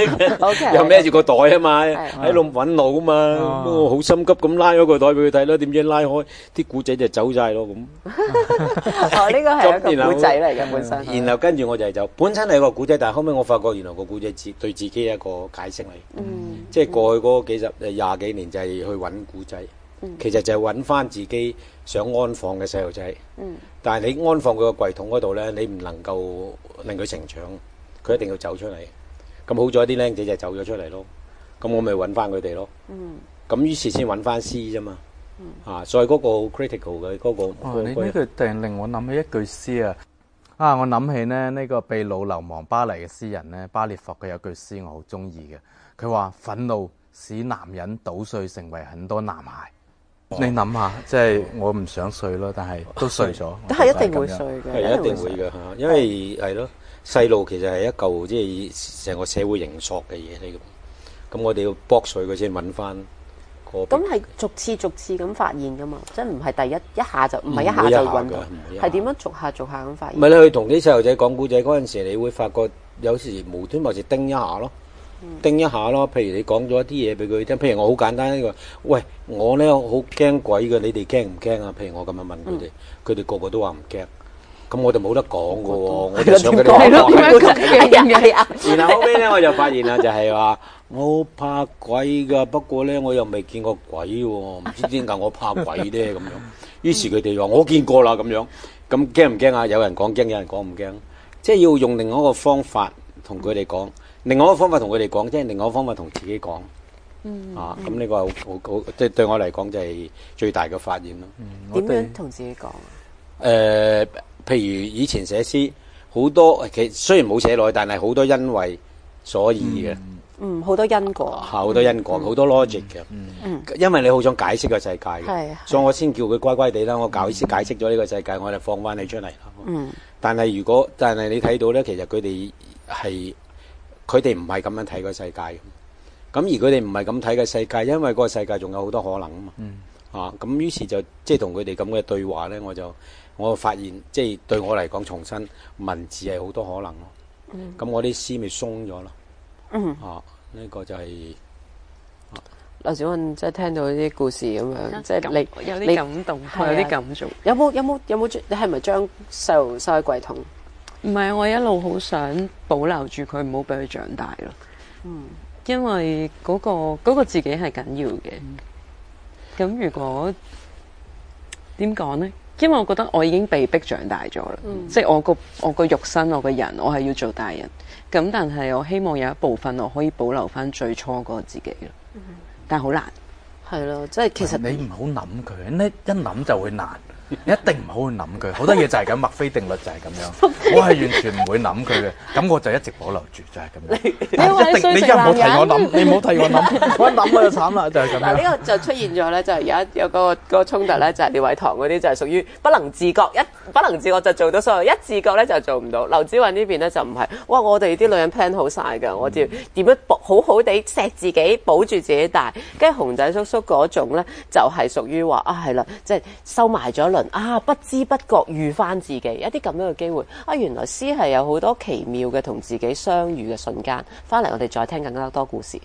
OK 又孭住個袋啊嘛， 係喺度揾路啊嘛， 哦咁我好心急咁拉咗個袋俾佢睇啦，點知拉開啲古仔就走晒咯咁。 哦，呢個係一個古仔嚟嘅本身。 然後跟住我就係走，本身係個古仔，但係後尾我發覺原來個古仔自對自己一個解釋嚟， 嗯即係過去嗰幾十誒廿幾年就係去揾古仔，其實就係揾翻自己想安放嘅細路仔。 嗯但係你安放佢個櫃桶嗰度咧，你唔能夠令佢成長，佢一定要走出嚟。咁好在啲僆仔就走咗出嚟咯。咁我咪揾翻佢哋咯。 嗯咁於是先揾翻詩啫嘛。啊，所以嗰個好 critical 嘅嗰個。 哦，你呢句突然令我諗起一句詩啊！啊，我諗起咧呢個秘魯流亡巴黎嘅詩人咧，巴列霍佢有句詩我好中意嘅，佢話憤怒使男人搗碎成為很多男孩。你諗下，即係我唔想碎咯，但係都碎咗。 都係一定會碎嘅， 係一定會嘅嚇，因為係咯，細路其實係一嚿即係成個社會形塑嘅嘢嚟嘅。咁我哋要剝碎佢先揾翻個。 咁係逐次逐次咁發現噶嘛，即係唔係第一一下就唔係一下唔會一下㗎就揾到唔會一，下係點樣逐下逐下咁發現？ 唔係你去同啲細路仔講古仔嗰陣時，你會發覺有時無端或者叮一下咯。叮一下咯，譬如你講咗一啲嘢俾佢聽，譬如我好簡單呢個，喂，我咧好驚鬼嘅，你哋驚唔驚啊？譬如我咁樣問佢哋，佢哋個個都話唔驚，咁我就冇得講嘅喎，我就想佢哋係咯， 講點解咁嘅？係啊， 然後後尾咧，我就發現啦，就係話我好怕鬼噶，不過咧我又未見過鬼喎，唔知點解我怕鬼咧咁樣。於是佢哋話我見過啦咁樣，咁驚唔驚啊？有人講驚，有人講唔驚，即係要用另外一個方法同佢哋講。另外一個方法同佢哋講，即係另外一個方法同自己講。嗯、啊，咁呢個好好好，即係對我嚟講就係最大嘅發現咯。 點樣同自己講啊？ 誒、呃，譬如以前寫詩，好多其實雖然冇寫落去，但係好多因為所以嘅。 嗯，好多因果。 好多因果，好、嗯、多 logic 嘅。嗯、因為你好想解釋個世界嘅， 係， 所以我先叫佢乖乖地啦。我教師解釋咗呢個世界，我就放翻你出嚟啦。嗯。但係如果，但係你睇到咧，其實佢哋係。佢哋唔係咁樣睇個世界，咁而佢哋唔係咁睇個世界，因為嗰個世界仲有好多可能啊嘛。嗯、啊，咁於是就即係同佢哋咁嘅對話咧，我就我就發現，即係對我嚟講，重新文字係好多可能咯。咁、嗯、我啲詩咪鬆咗咯。嗯、啊，呢、這個就係、是、 劉小運即係聽到啲故事咁樣，即係你有啲感動，有啲感觸。 有冇有冇有冇？你係咪將細路收喺櫃桶？ 唔係，我一路好想保留住佢，唔好俾佢長大咯。嗯，因為嗰、嗰個嗰個自己係緊要嘅。咁、嗯、如果點講呢？因為我覺得我已經被逼長大咗啦，嗯、即係我個我個肉身，我個人，我係要做大人。咁但係我希望有一部分我可以保留翻最初嗰個自己咯。嗯、但係好難。 係咯，即係其實你唔好諗佢，呢一諗就會難。一定唔好去諗佢，好多嘢就係咁，墨菲定律就係咁樣。我係完全唔會諗佢嘅，咁我就一直保留住，就係咁樣。一定你一唔好提我諗，你唔好提我諗，我一諗我就慘啦，就係咁樣。 嗱，呢個就出現咗咧，就係有一有嗰個嗰個衝突咧，就係廖偉棠嗰啲就係屬於不能自覺，一不能自覺就做到所有，一自覺咧就做唔到。劉子雲呢邊咧就唔係，哇！我哋啲女人 plan 好晒㗎，我哋點樣好好地錫自己，保住自己大。跟住熊仔叔叔嗰種咧，就係屬於話啊，係啦，即係收埋咗輪啊，不知不覺遇翻自己一啲咁樣嘅機會啊，原來詩係有好多奇妙嘅同自己相遇嘅瞬間。翻嚟我哋再聽更加多故事。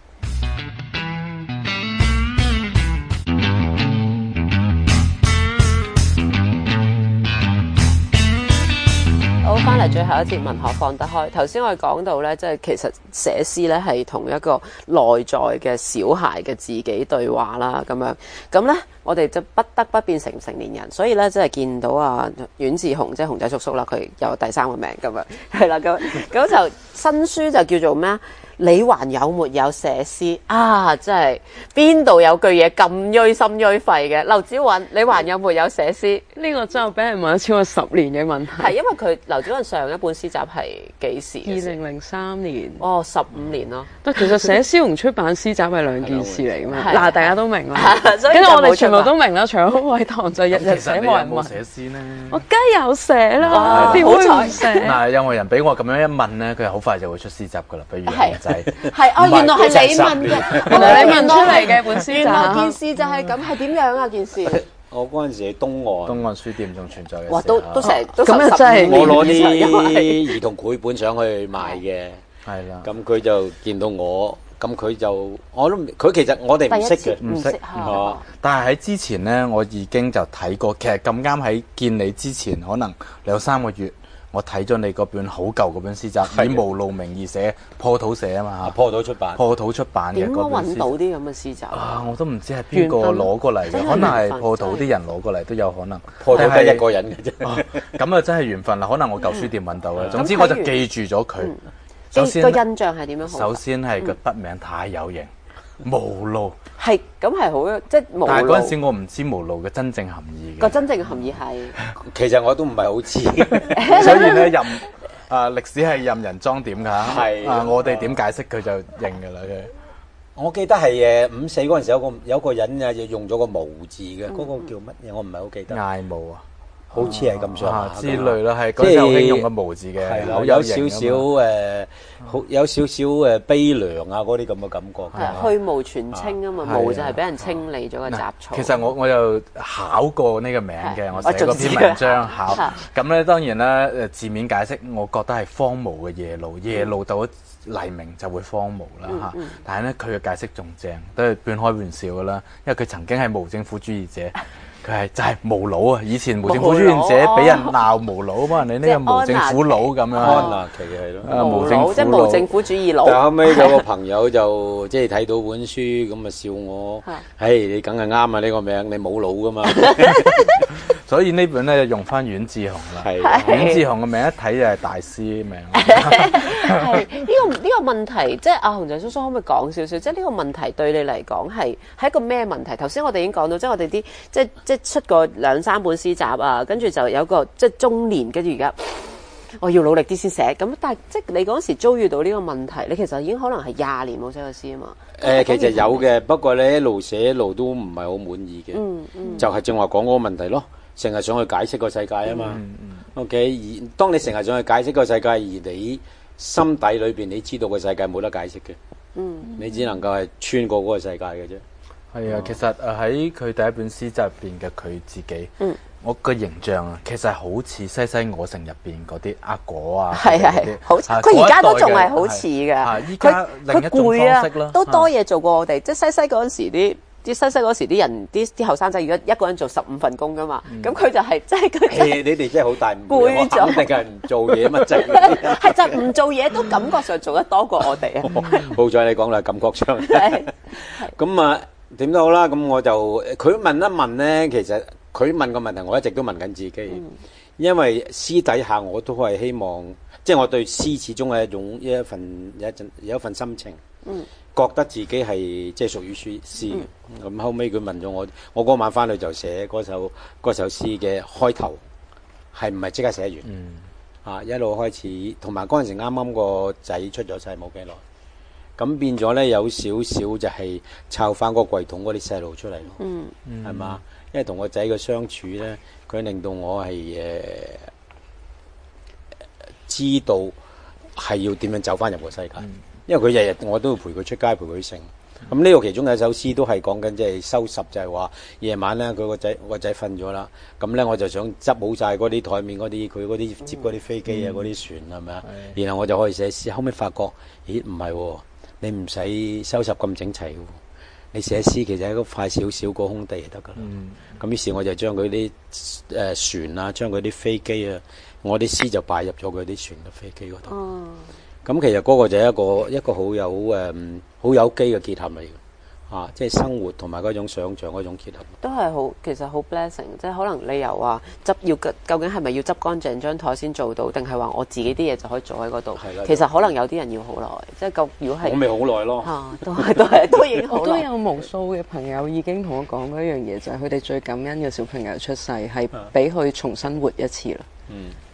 好，翻嚟最後一節文學放得開。頭先我哋講到咧，即係其實寫詩咧係同一個內在嘅小孩嘅自己對話啦，咁樣咁咧，我哋就不得不變成成年人，所以咧即係見到啊阮志雄，即係熊仔叔叔啦，佢有第三個名咁樣，係啦，咁咁就新書就叫做咩啊？你還有沒有寫詩啊？真係邊度有句嘢咁錐心錐肺嘅？劉子韻，你還有沒有寫詩？ 呢個真係俾人問咗超過十年嘅問題。 係因為佢劉子韻上一本詩集係幾時嘅事？ 二零零三年。 哦，十五年咯。 但其實寫詩同出版詩集係兩件事嚟㗎嘛。 係嗱，大家都明啦。 所以跟住我哋就冇出全部版都明啦，除咗偉堂就日日其實你有寫冇人問。 冇寫詩呢？ 我梗係有寫啦， 哇點會唔好彩寫？ 嗱，有冇人俾我咁樣一問咧，佢好快就會出詩集噶啦，比如人仔。 係哦，原來係你問嘅， 原來你問出嚟嘅本詩原來件集。 事就係咁，係點樣啊？件事我嗰陣時喺東岸， 東岸書店仲存在嘅時候。 哇，都都成都咁又十真係十五我攞年以上因為啲兒童繪本上去賣嘅， 係啦。 咁佢就見到我，咁佢就我都唔佢其實我哋唔識第一次嘅， 唔識哦嚇。 但係喺之前呢，我已經就睇過。其實咁啱喺見你之前，可能兩三個月，我睇咗你嗰本好舊嗰本詩集，以無路名義寫破土寫啊嘛啊破土出版。 破土出版嘅點樣嗰本詩集揾到啲咁嘅詩集啊，我都唔知係邊個攞過嚟嘅， 緣分可能係緣分破土啲人攞過嚟都有可能。 破土但係得一個人嘅啫。 哦咁啊，真係緣分啦！可能我舊書店揾到啦。總之咁睇完我就記住咗佢。首先個印象係點樣好？ 首先係個筆名太有型，無路。 係咁係好，即係無但係嗰陣時路。 我唔知無路嘅真正含義嘅， 個真正嘅含義係其實我都唔係好知， 所以咧任啊歷史係任人裝點㗎。 係啊，我哋點解釋佢就認㗎啦佢。 我記得係誒五四嗰陣時有個有個人啊，用咗個無字嘅，嗰、個叫乜嘢？我唔係好記得， 艾無啊， 好似係咁上啊下之類啦，係嗰即係陣時好興用個無字嘅， 係啦， 好有型少㗎嘛少誒，好有少少誒悲涼啊嗰啲咁嘅感覺。 係去無全清啊嘛， 係無就係俾人清理咗個雜草。 其實我我又考過呢個名嘅， 係我寫過篇文章考係。 咁咧當然啦，誒字面解釋，我覺得係荒蕪嘅夜路，夜路到咗黎明就會荒蕪啦嚇。但係咧佢嘅解釋仲正，都係半開玩笑噶啦，因為佢曾經係無政府主義者。佢係就係無腦啊！以前無政府主義者俾人鬧無腦啊嘛，你呢個無政府佬咁樣。 安娜奇係咯。 啊無政府佬即係無政府主義佬。 但後尾有個朋友就即係睇到本書咁啊笑我，唉你梗係啱啊呢個名，你冇腦噶嘛。 所以呢本咧用翻阮志雄啦。 係阮志雄嘅名一睇就係大師名。 係呢個呢個問題，即係阿熊仔叔叔可唔可以講少少？即係呢個問題對你嚟講係係一個咩問題？頭先我哋已經講到，即係我哋啲即係即係出過兩三本詩集啊，跟住就有個即係中年，跟住而家我要努力啲先寫。咁但係即係你嗰時遭遇到呢個問題，你其實已經可能係廿年冇寫過詩啊嘛。 誒其實有嘅，不過咧一路寫一路都唔係好滿意嘅， 嗯嗯就係正話講嗰個問題咯。成日想去解釋個世界啊嘛。OK，而當你成日想去解釋個世界，而你心底裏邊你知道個世界冇得解釋嘅， 嗯， 你只能夠係穿過嗰個世界嘅啫。 係啊，其實誒喺佢第一本詩集入邊嘅佢自己， 嗯我個形象啊，其實好似西西我城入邊嗰啲阿果啊， 係係係嗰啲好， 啊佢而家都嗰一代嘅仲係好似嘅。 係依家佢另一種佢攰啊方式啦， 都多嘢做過我哋。即係西西嗰陣時啲。啲西西嗰時啲人，啲啲後生仔，如果一個人做十五份工噶嘛，咁佢、就係即係佢真係誒，你哋真係好大誤會，我攰咗肯定係唔做嘢乜滯。 係就唔做嘢都感覺上做得多過我哋啊！ 好彩你講啦，感覺上。 係咁啊，點都好啦，咁我就佢問一問咧，其實佢問個問題，我一直都問緊自己，因為私底下我都係希望，即係我對詩始終係一種一份有一陣有一份心情。 嗯。 覺得自己係即係屬於詩詩嘅，咁後尾佢問咗我，我嗰晚翻去就寫嗰首嗰首詩嘅開頭，係唔係即刻寫完？ 嗯， 啊一路開始，同埋嗰陣時啱啱個仔出咗世冇幾耐，咁變咗咧有少少就係抄翻個櫃桶嗰啲細路出嚟咯， 嗯係嘛？因為同個仔嘅相處咧，佢令到我係誒、呃、知道係要點樣走翻入個世界。嗯，因為佢日日我都要陪佢出街，陪佢成。咁呢個其中有一首詩都係講緊，即係收拾，就係話夜晚咧，佢個仔個仔瞓咗啦。咁咧我就想執好晒嗰啲台面嗰啲，佢嗰啲接嗰啲飛機啊，嗰啲船係咪啊？然後我就可以寫詩。後尾發覺，咦唔係喎，你唔使收拾咁整齊喎。你寫詩其實喺個塊少少個空地就得㗎啦。咁於是我就將佢啲誒船啊，將佢啲飛機啊，我啲詩就擺入咗佢啲船嘅飛機嗰度。 哦， 咁其實嗰個就係一個一個好有誒好有機嘅結合嚟嘅，啊，即係生活同埋嗰種想像嗰種結合。 都係好，其實好 blessing，即係可能你由話執要究竟係咪要執乾淨張台先做到，定係話我自己啲嘢就可以做喺嗰度？ 係啦其實可能有啲人要好耐，即係夠如果係我咪好耐咯。 啊，都係都係都已經好耐。 我都有無數嘅朋友已經同我講過一樣嘢，就係佢哋最感恩嘅小朋友出世係俾佢重新活一次啦。 嗯，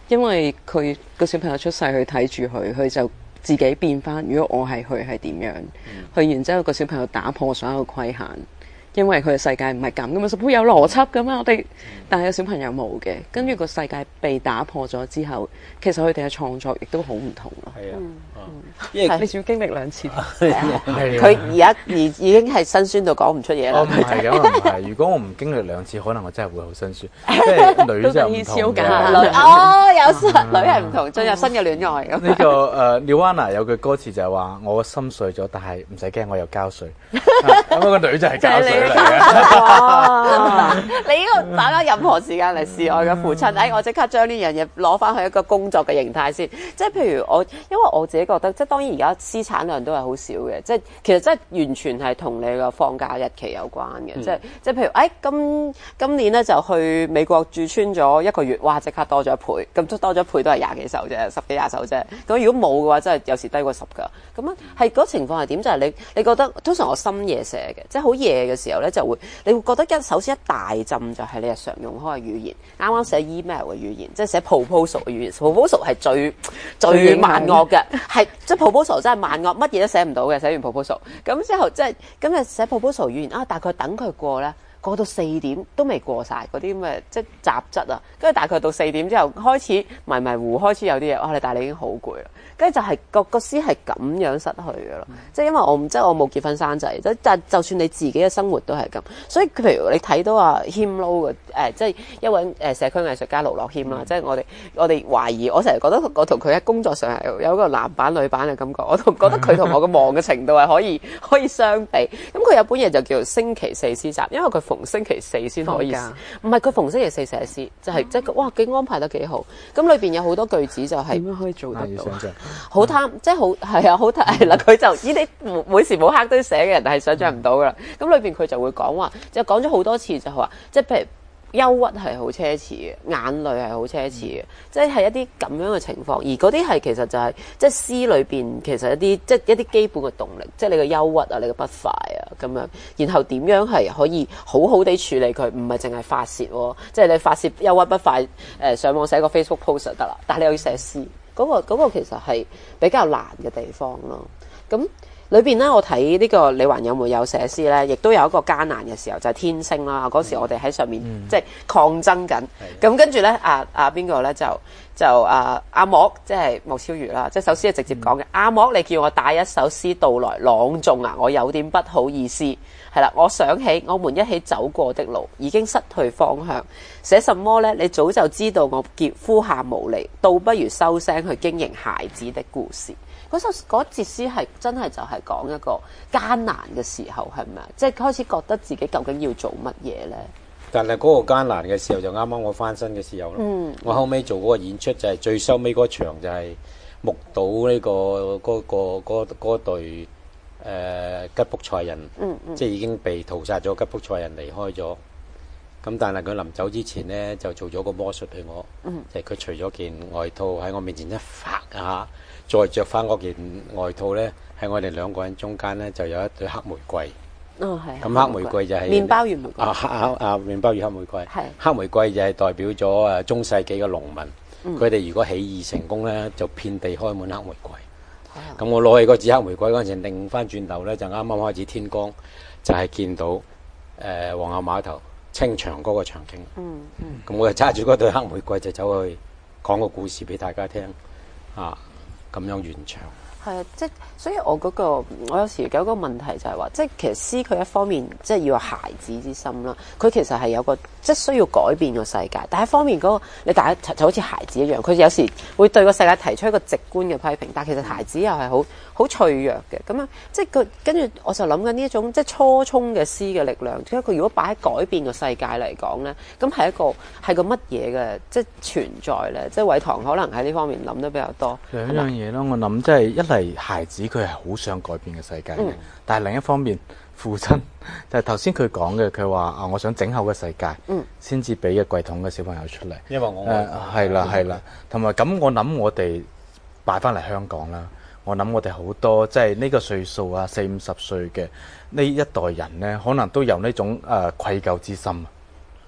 因為佢個小朋友出世，去睇住佢，佢就自己變翻。如果我係佢係點樣？去、嗯、完之後個小朋友打破所有規限。因為佢嘅世界唔係咁噶嘛，會有邏輯噶嘛，我哋，但係有小朋友冇嘅，跟住個世界被打破咗之後，其實佢哋嘅創作亦都好唔同咯。 係啊， 因為你仲要經歷兩次， 佢而家而已經係辛酸到講唔出嘢啦。 我唔係咁，唔係。如果我唔經歷兩次，可能我真係會好辛酸。即係女就唔同嘅。 女哦，有女係唔同，進入新嘅戀愛咁。 呢個誒 Nirvana 有句歌詞就係話：我個心碎咗，但係唔使驚，我有膠水。咁個女就係膠水。 哇！你呢個打緊任何時間嚟示愛嘅父親，哎，我即刻將呢樣嘢攞翻去一個工作嘅形態先。即係譬如我，因為我自己覺得，即係當然而家私產量都係好少嘅。即係其實真係完全係同你個放假日期有關嘅。即係即係譬如，哎，今今年咧就去美國駐村咗一個月，哇！即刻多咗一倍，咁都多咗一倍都係廿幾首啫，十幾廿首啫。咁如果冇嘅話，真係有時低過十㗎。咁樣係嗰情況係點？就係你你覺得通常我深夜寫嘅，即係好夜嘅時候咧就會，你會覺得一首先一大浸就係你日常用開嘅語言，啱啱寫 email 嘅語言，即係寫 proposal 嘅語言 ，proposal 係最最萬惡嘅，係即係 proposal 真係萬惡，乜嘢都寫唔到嘅，寫完 proposal，咁之後即係今日寫 proposal 語言啊，大概等佢過咧。過到四點都未過晒嗰啲咁嘅即係雜質啊，跟住大概到四點之後開始迷迷糊，開始有啲嘢，哇！你但係你已經好攰啦，跟住就係、是、個個詩係咁樣失去嘅咯，即係因為我唔即係我冇結婚生仔，即但就算你自己嘅生活都係咁，所以譬如你睇到啊謙撈嘅誒，即係一位誒社區藝術家盧樂謙啦，即係我哋我哋懷疑，我成日覺得我同佢喺工作上係有一個男版女版嘅感覺，我同覺得佢同我嘅忙嘅程度係可以可以相比。咁佢有本嘢就叫做星期四詩集，因為佢逢星期四先可以，唔係佢逢星期四寫詩，就係、是、即係哇幾安排得幾好。咁裏邊有好多句子就係、是、 點樣可以做得到？ 好貪，即係好係啊，好係啦。佢就呢啲每時每刻都寫嘅人係想像唔到噶啦。咁裏邊佢就會講話，就講咗好多次就係話，即係譬如。憂鬱係好奢侈嘅，眼淚係好奢侈嘅，即係一啲咁樣嘅情況。而嗰啲係其實就係、是、即係詩裏邊其實一啲即係一啲基本嘅動力，即係你嘅憂鬱啊，你嘅不快啊咁樣。然後點樣係可以好好地處理佢，唔係淨係發泄喎，即係你發泄憂鬱不快，誒、呃、上網寫個 Facebook post 就得啦。但係你又要寫詩，嗰、那個嗰、那個其實係比較難嘅地方咯。咁。裏邊咧，我睇呢個你還有沒有寫詩咧，亦都有一個艱難嘅時候，就係、是、天星啦。嗰時我哋喺上面、嗯、即係抗爭緊。咁跟住咧，啊啊邊個咧就就啊阿莫，即係莫超如啦。即係首詩係直接講嘅。嗯、阿莫，你叫我帶一首詩到來朗誦啊，我有點不好意思。係啦，我想起我們一起走過的路，已經失去方向。寫什麼咧？你早就知道我叫呼喊無離，倒不如收聲去經營孩子的故事。嗰首嗰節詩係真係就係講一個艱難嘅時候，係咪啊？即係開始覺得自己究竟要做乜嘢咧？ 但係嗰個艱難嘅時候就啱啱我翻身嘅時候咯。嗯，我後尾做嗰個演出就係最收尾嗰場就係目睹呢、這個嗰、那個嗰嗰隊誒吉卜賽人，嗯嗯、即係已經被屠殺咗吉卜賽人離開咗。咁但係佢臨走之前咧就做咗個魔術俾我，嗯、就係佢除咗件外套喺我面前一發啊！再着翻嗰件外套咧，喺我哋兩個人中間咧，就有一對黑玫瑰。哦，係。咁黑玫瑰就係、是、麵包與玫瑰。啊，黑啊，麵包與黑玫瑰。係。黑玫瑰就係代表咗誒中世紀嘅農民，佢哋、嗯、如果起義成功咧，就遍地開滿黑玫瑰。咁、嗯、我攞起嗰支黑玫瑰嗰陣時，擰翻轉頭咧，就啱啱開始天光，就係、是、見到誒、呃、皇后碼頭清場嗰個場景。嗯嗯。咁我就揸住嗰對黑玫瑰，就走去講個故事俾大家聽。啊！咁樣完場係啊， 即係所以我嗰、嗰個我有時有一個問題就係話，即係其實詩佢一方面即係要有孩子之心啦，佢其實係有個即係需要改變個世界，但係一方面嗰、嗰個你大家就好似孩子一樣，佢有時會對個世界提出一個直觀嘅批評，但係其實孩子又係好好脆弱嘅咁樣，即係佢跟住我就諗緊呢一種即係初衷嘅詩嘅力量，即係佢如果擺喺改變個世界嚟講咧，咁係一個係個乜嘢嘅即係存在咧？即係偉棠可能喺呢方面諗得比較多兩樣嘢咯，我諗即係一嚟孩子佢係好想改變個世界嘅，嗯、但係另一方面父親就係頭先佢講嘅，佢話啊，我想整好個世界，先至俾個櫃桶嘅小朋友出嚟。因為我誒係啦係啦，同埋咁我諗我哋擺翻嚟香港啦。我諗我哋好多即係呢個歲數啊，四五十歲嘅呢一代人呢，可能都有呢種誒、呃、愧疚之心。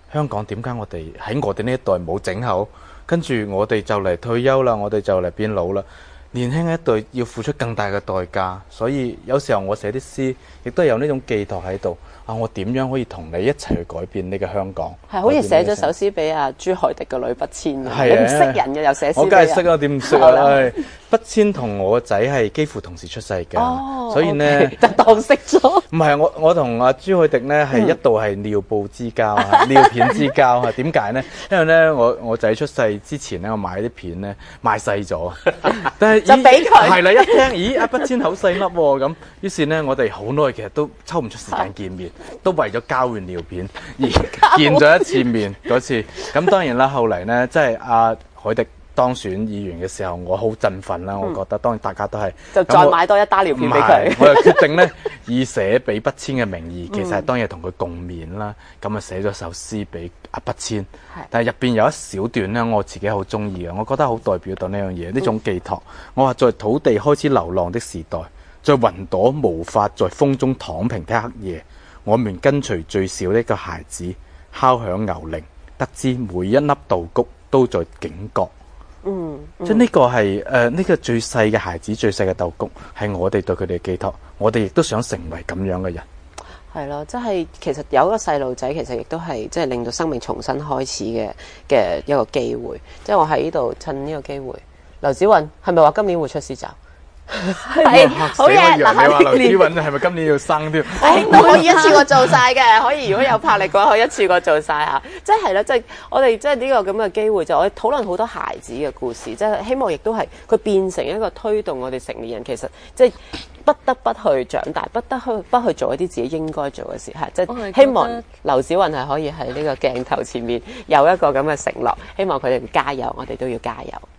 香港點解我哋喺我哋呢一代冇整好，跟住我哋就嚟退休啦，我哋就嚟變老啦。年輕一代要付出更大嘅代價，所以有時候我寫啲詩，亦都有呢種寄託喺度。啊，我點樣可以同你一齊去改變呢個香港？ 係好似寫咗首詩俾阿朱凱迪個女筆千，你係唔識人嘅又寫詩俾人。 我梗係識啦，點唔識啊？係筆千同我個仔係幾乎同時出世嘅， 哦所以呢 OK，就當識咗。 唔係我我同阿朱凱迪呢係一度係尿布之交啊，尿片之交啊。點解呢？因為呢，我我仔出世之前呢，我買啲片呢買細咗，但係就俾佢係啦，一聽咦阿筆千好細粒喎咁，於是呢，我哋好耐其實都抽唔出時間見面。都為咗交換尿片而見咗一次面嗰次，咁當然啦，後嚟呢，即係阿凱迪當選議員嘅時候，我好振奮啦，我覺得當然大家都係就再買多一打尿片俾佢。 我就決定呢，以寫俾筆千嘅名義，其實係當日同佢共勉啦，咁啊寫咗首詩俾阿筆千，但係入邊有一小段呢，我自己好中意嘅，我覺得好代表到呢樣嘢，呢種寄託。我話在土地開始流浪的時代，在雲朵無法在風中躺平的黑夜，我們跟隨最小的一個孩子敲響牛鈴，得知每一粒稻谷都在警覺。 嗯，嗯即係呢個係誒呢個最細嘅孩子，最細嘅稻谷係我哋對佢哋嘅寄託，我哋亦都想成為咁樣嘅人。 係咯，即係其實有一個細路仔，其實亦都係即係令到生命重新開始嘅嘅一個機會。即係我喺呢度趁呢個機會，劉子韻係咪話今年會出詩集？係好嘢！ 你話劉子韻係咪今年要生添？ 係都可以一次過做晒嘅，可以如果有魄力嘅話，可以一次過做晒嚇。即係咧，即係我哋即係呢個咁嘅機會，就我哋討論好多孩子嘅故事，即係希望亦都係佢變成一個推動我哋成年人，其實即係不得不去長大，不得不不去做一啲自己應該做嘅事，係即係希望劉子韻係可以喺呢個鏡頭前面有一個咁嘅承諾，希望佢哋加油，我哋都要加油。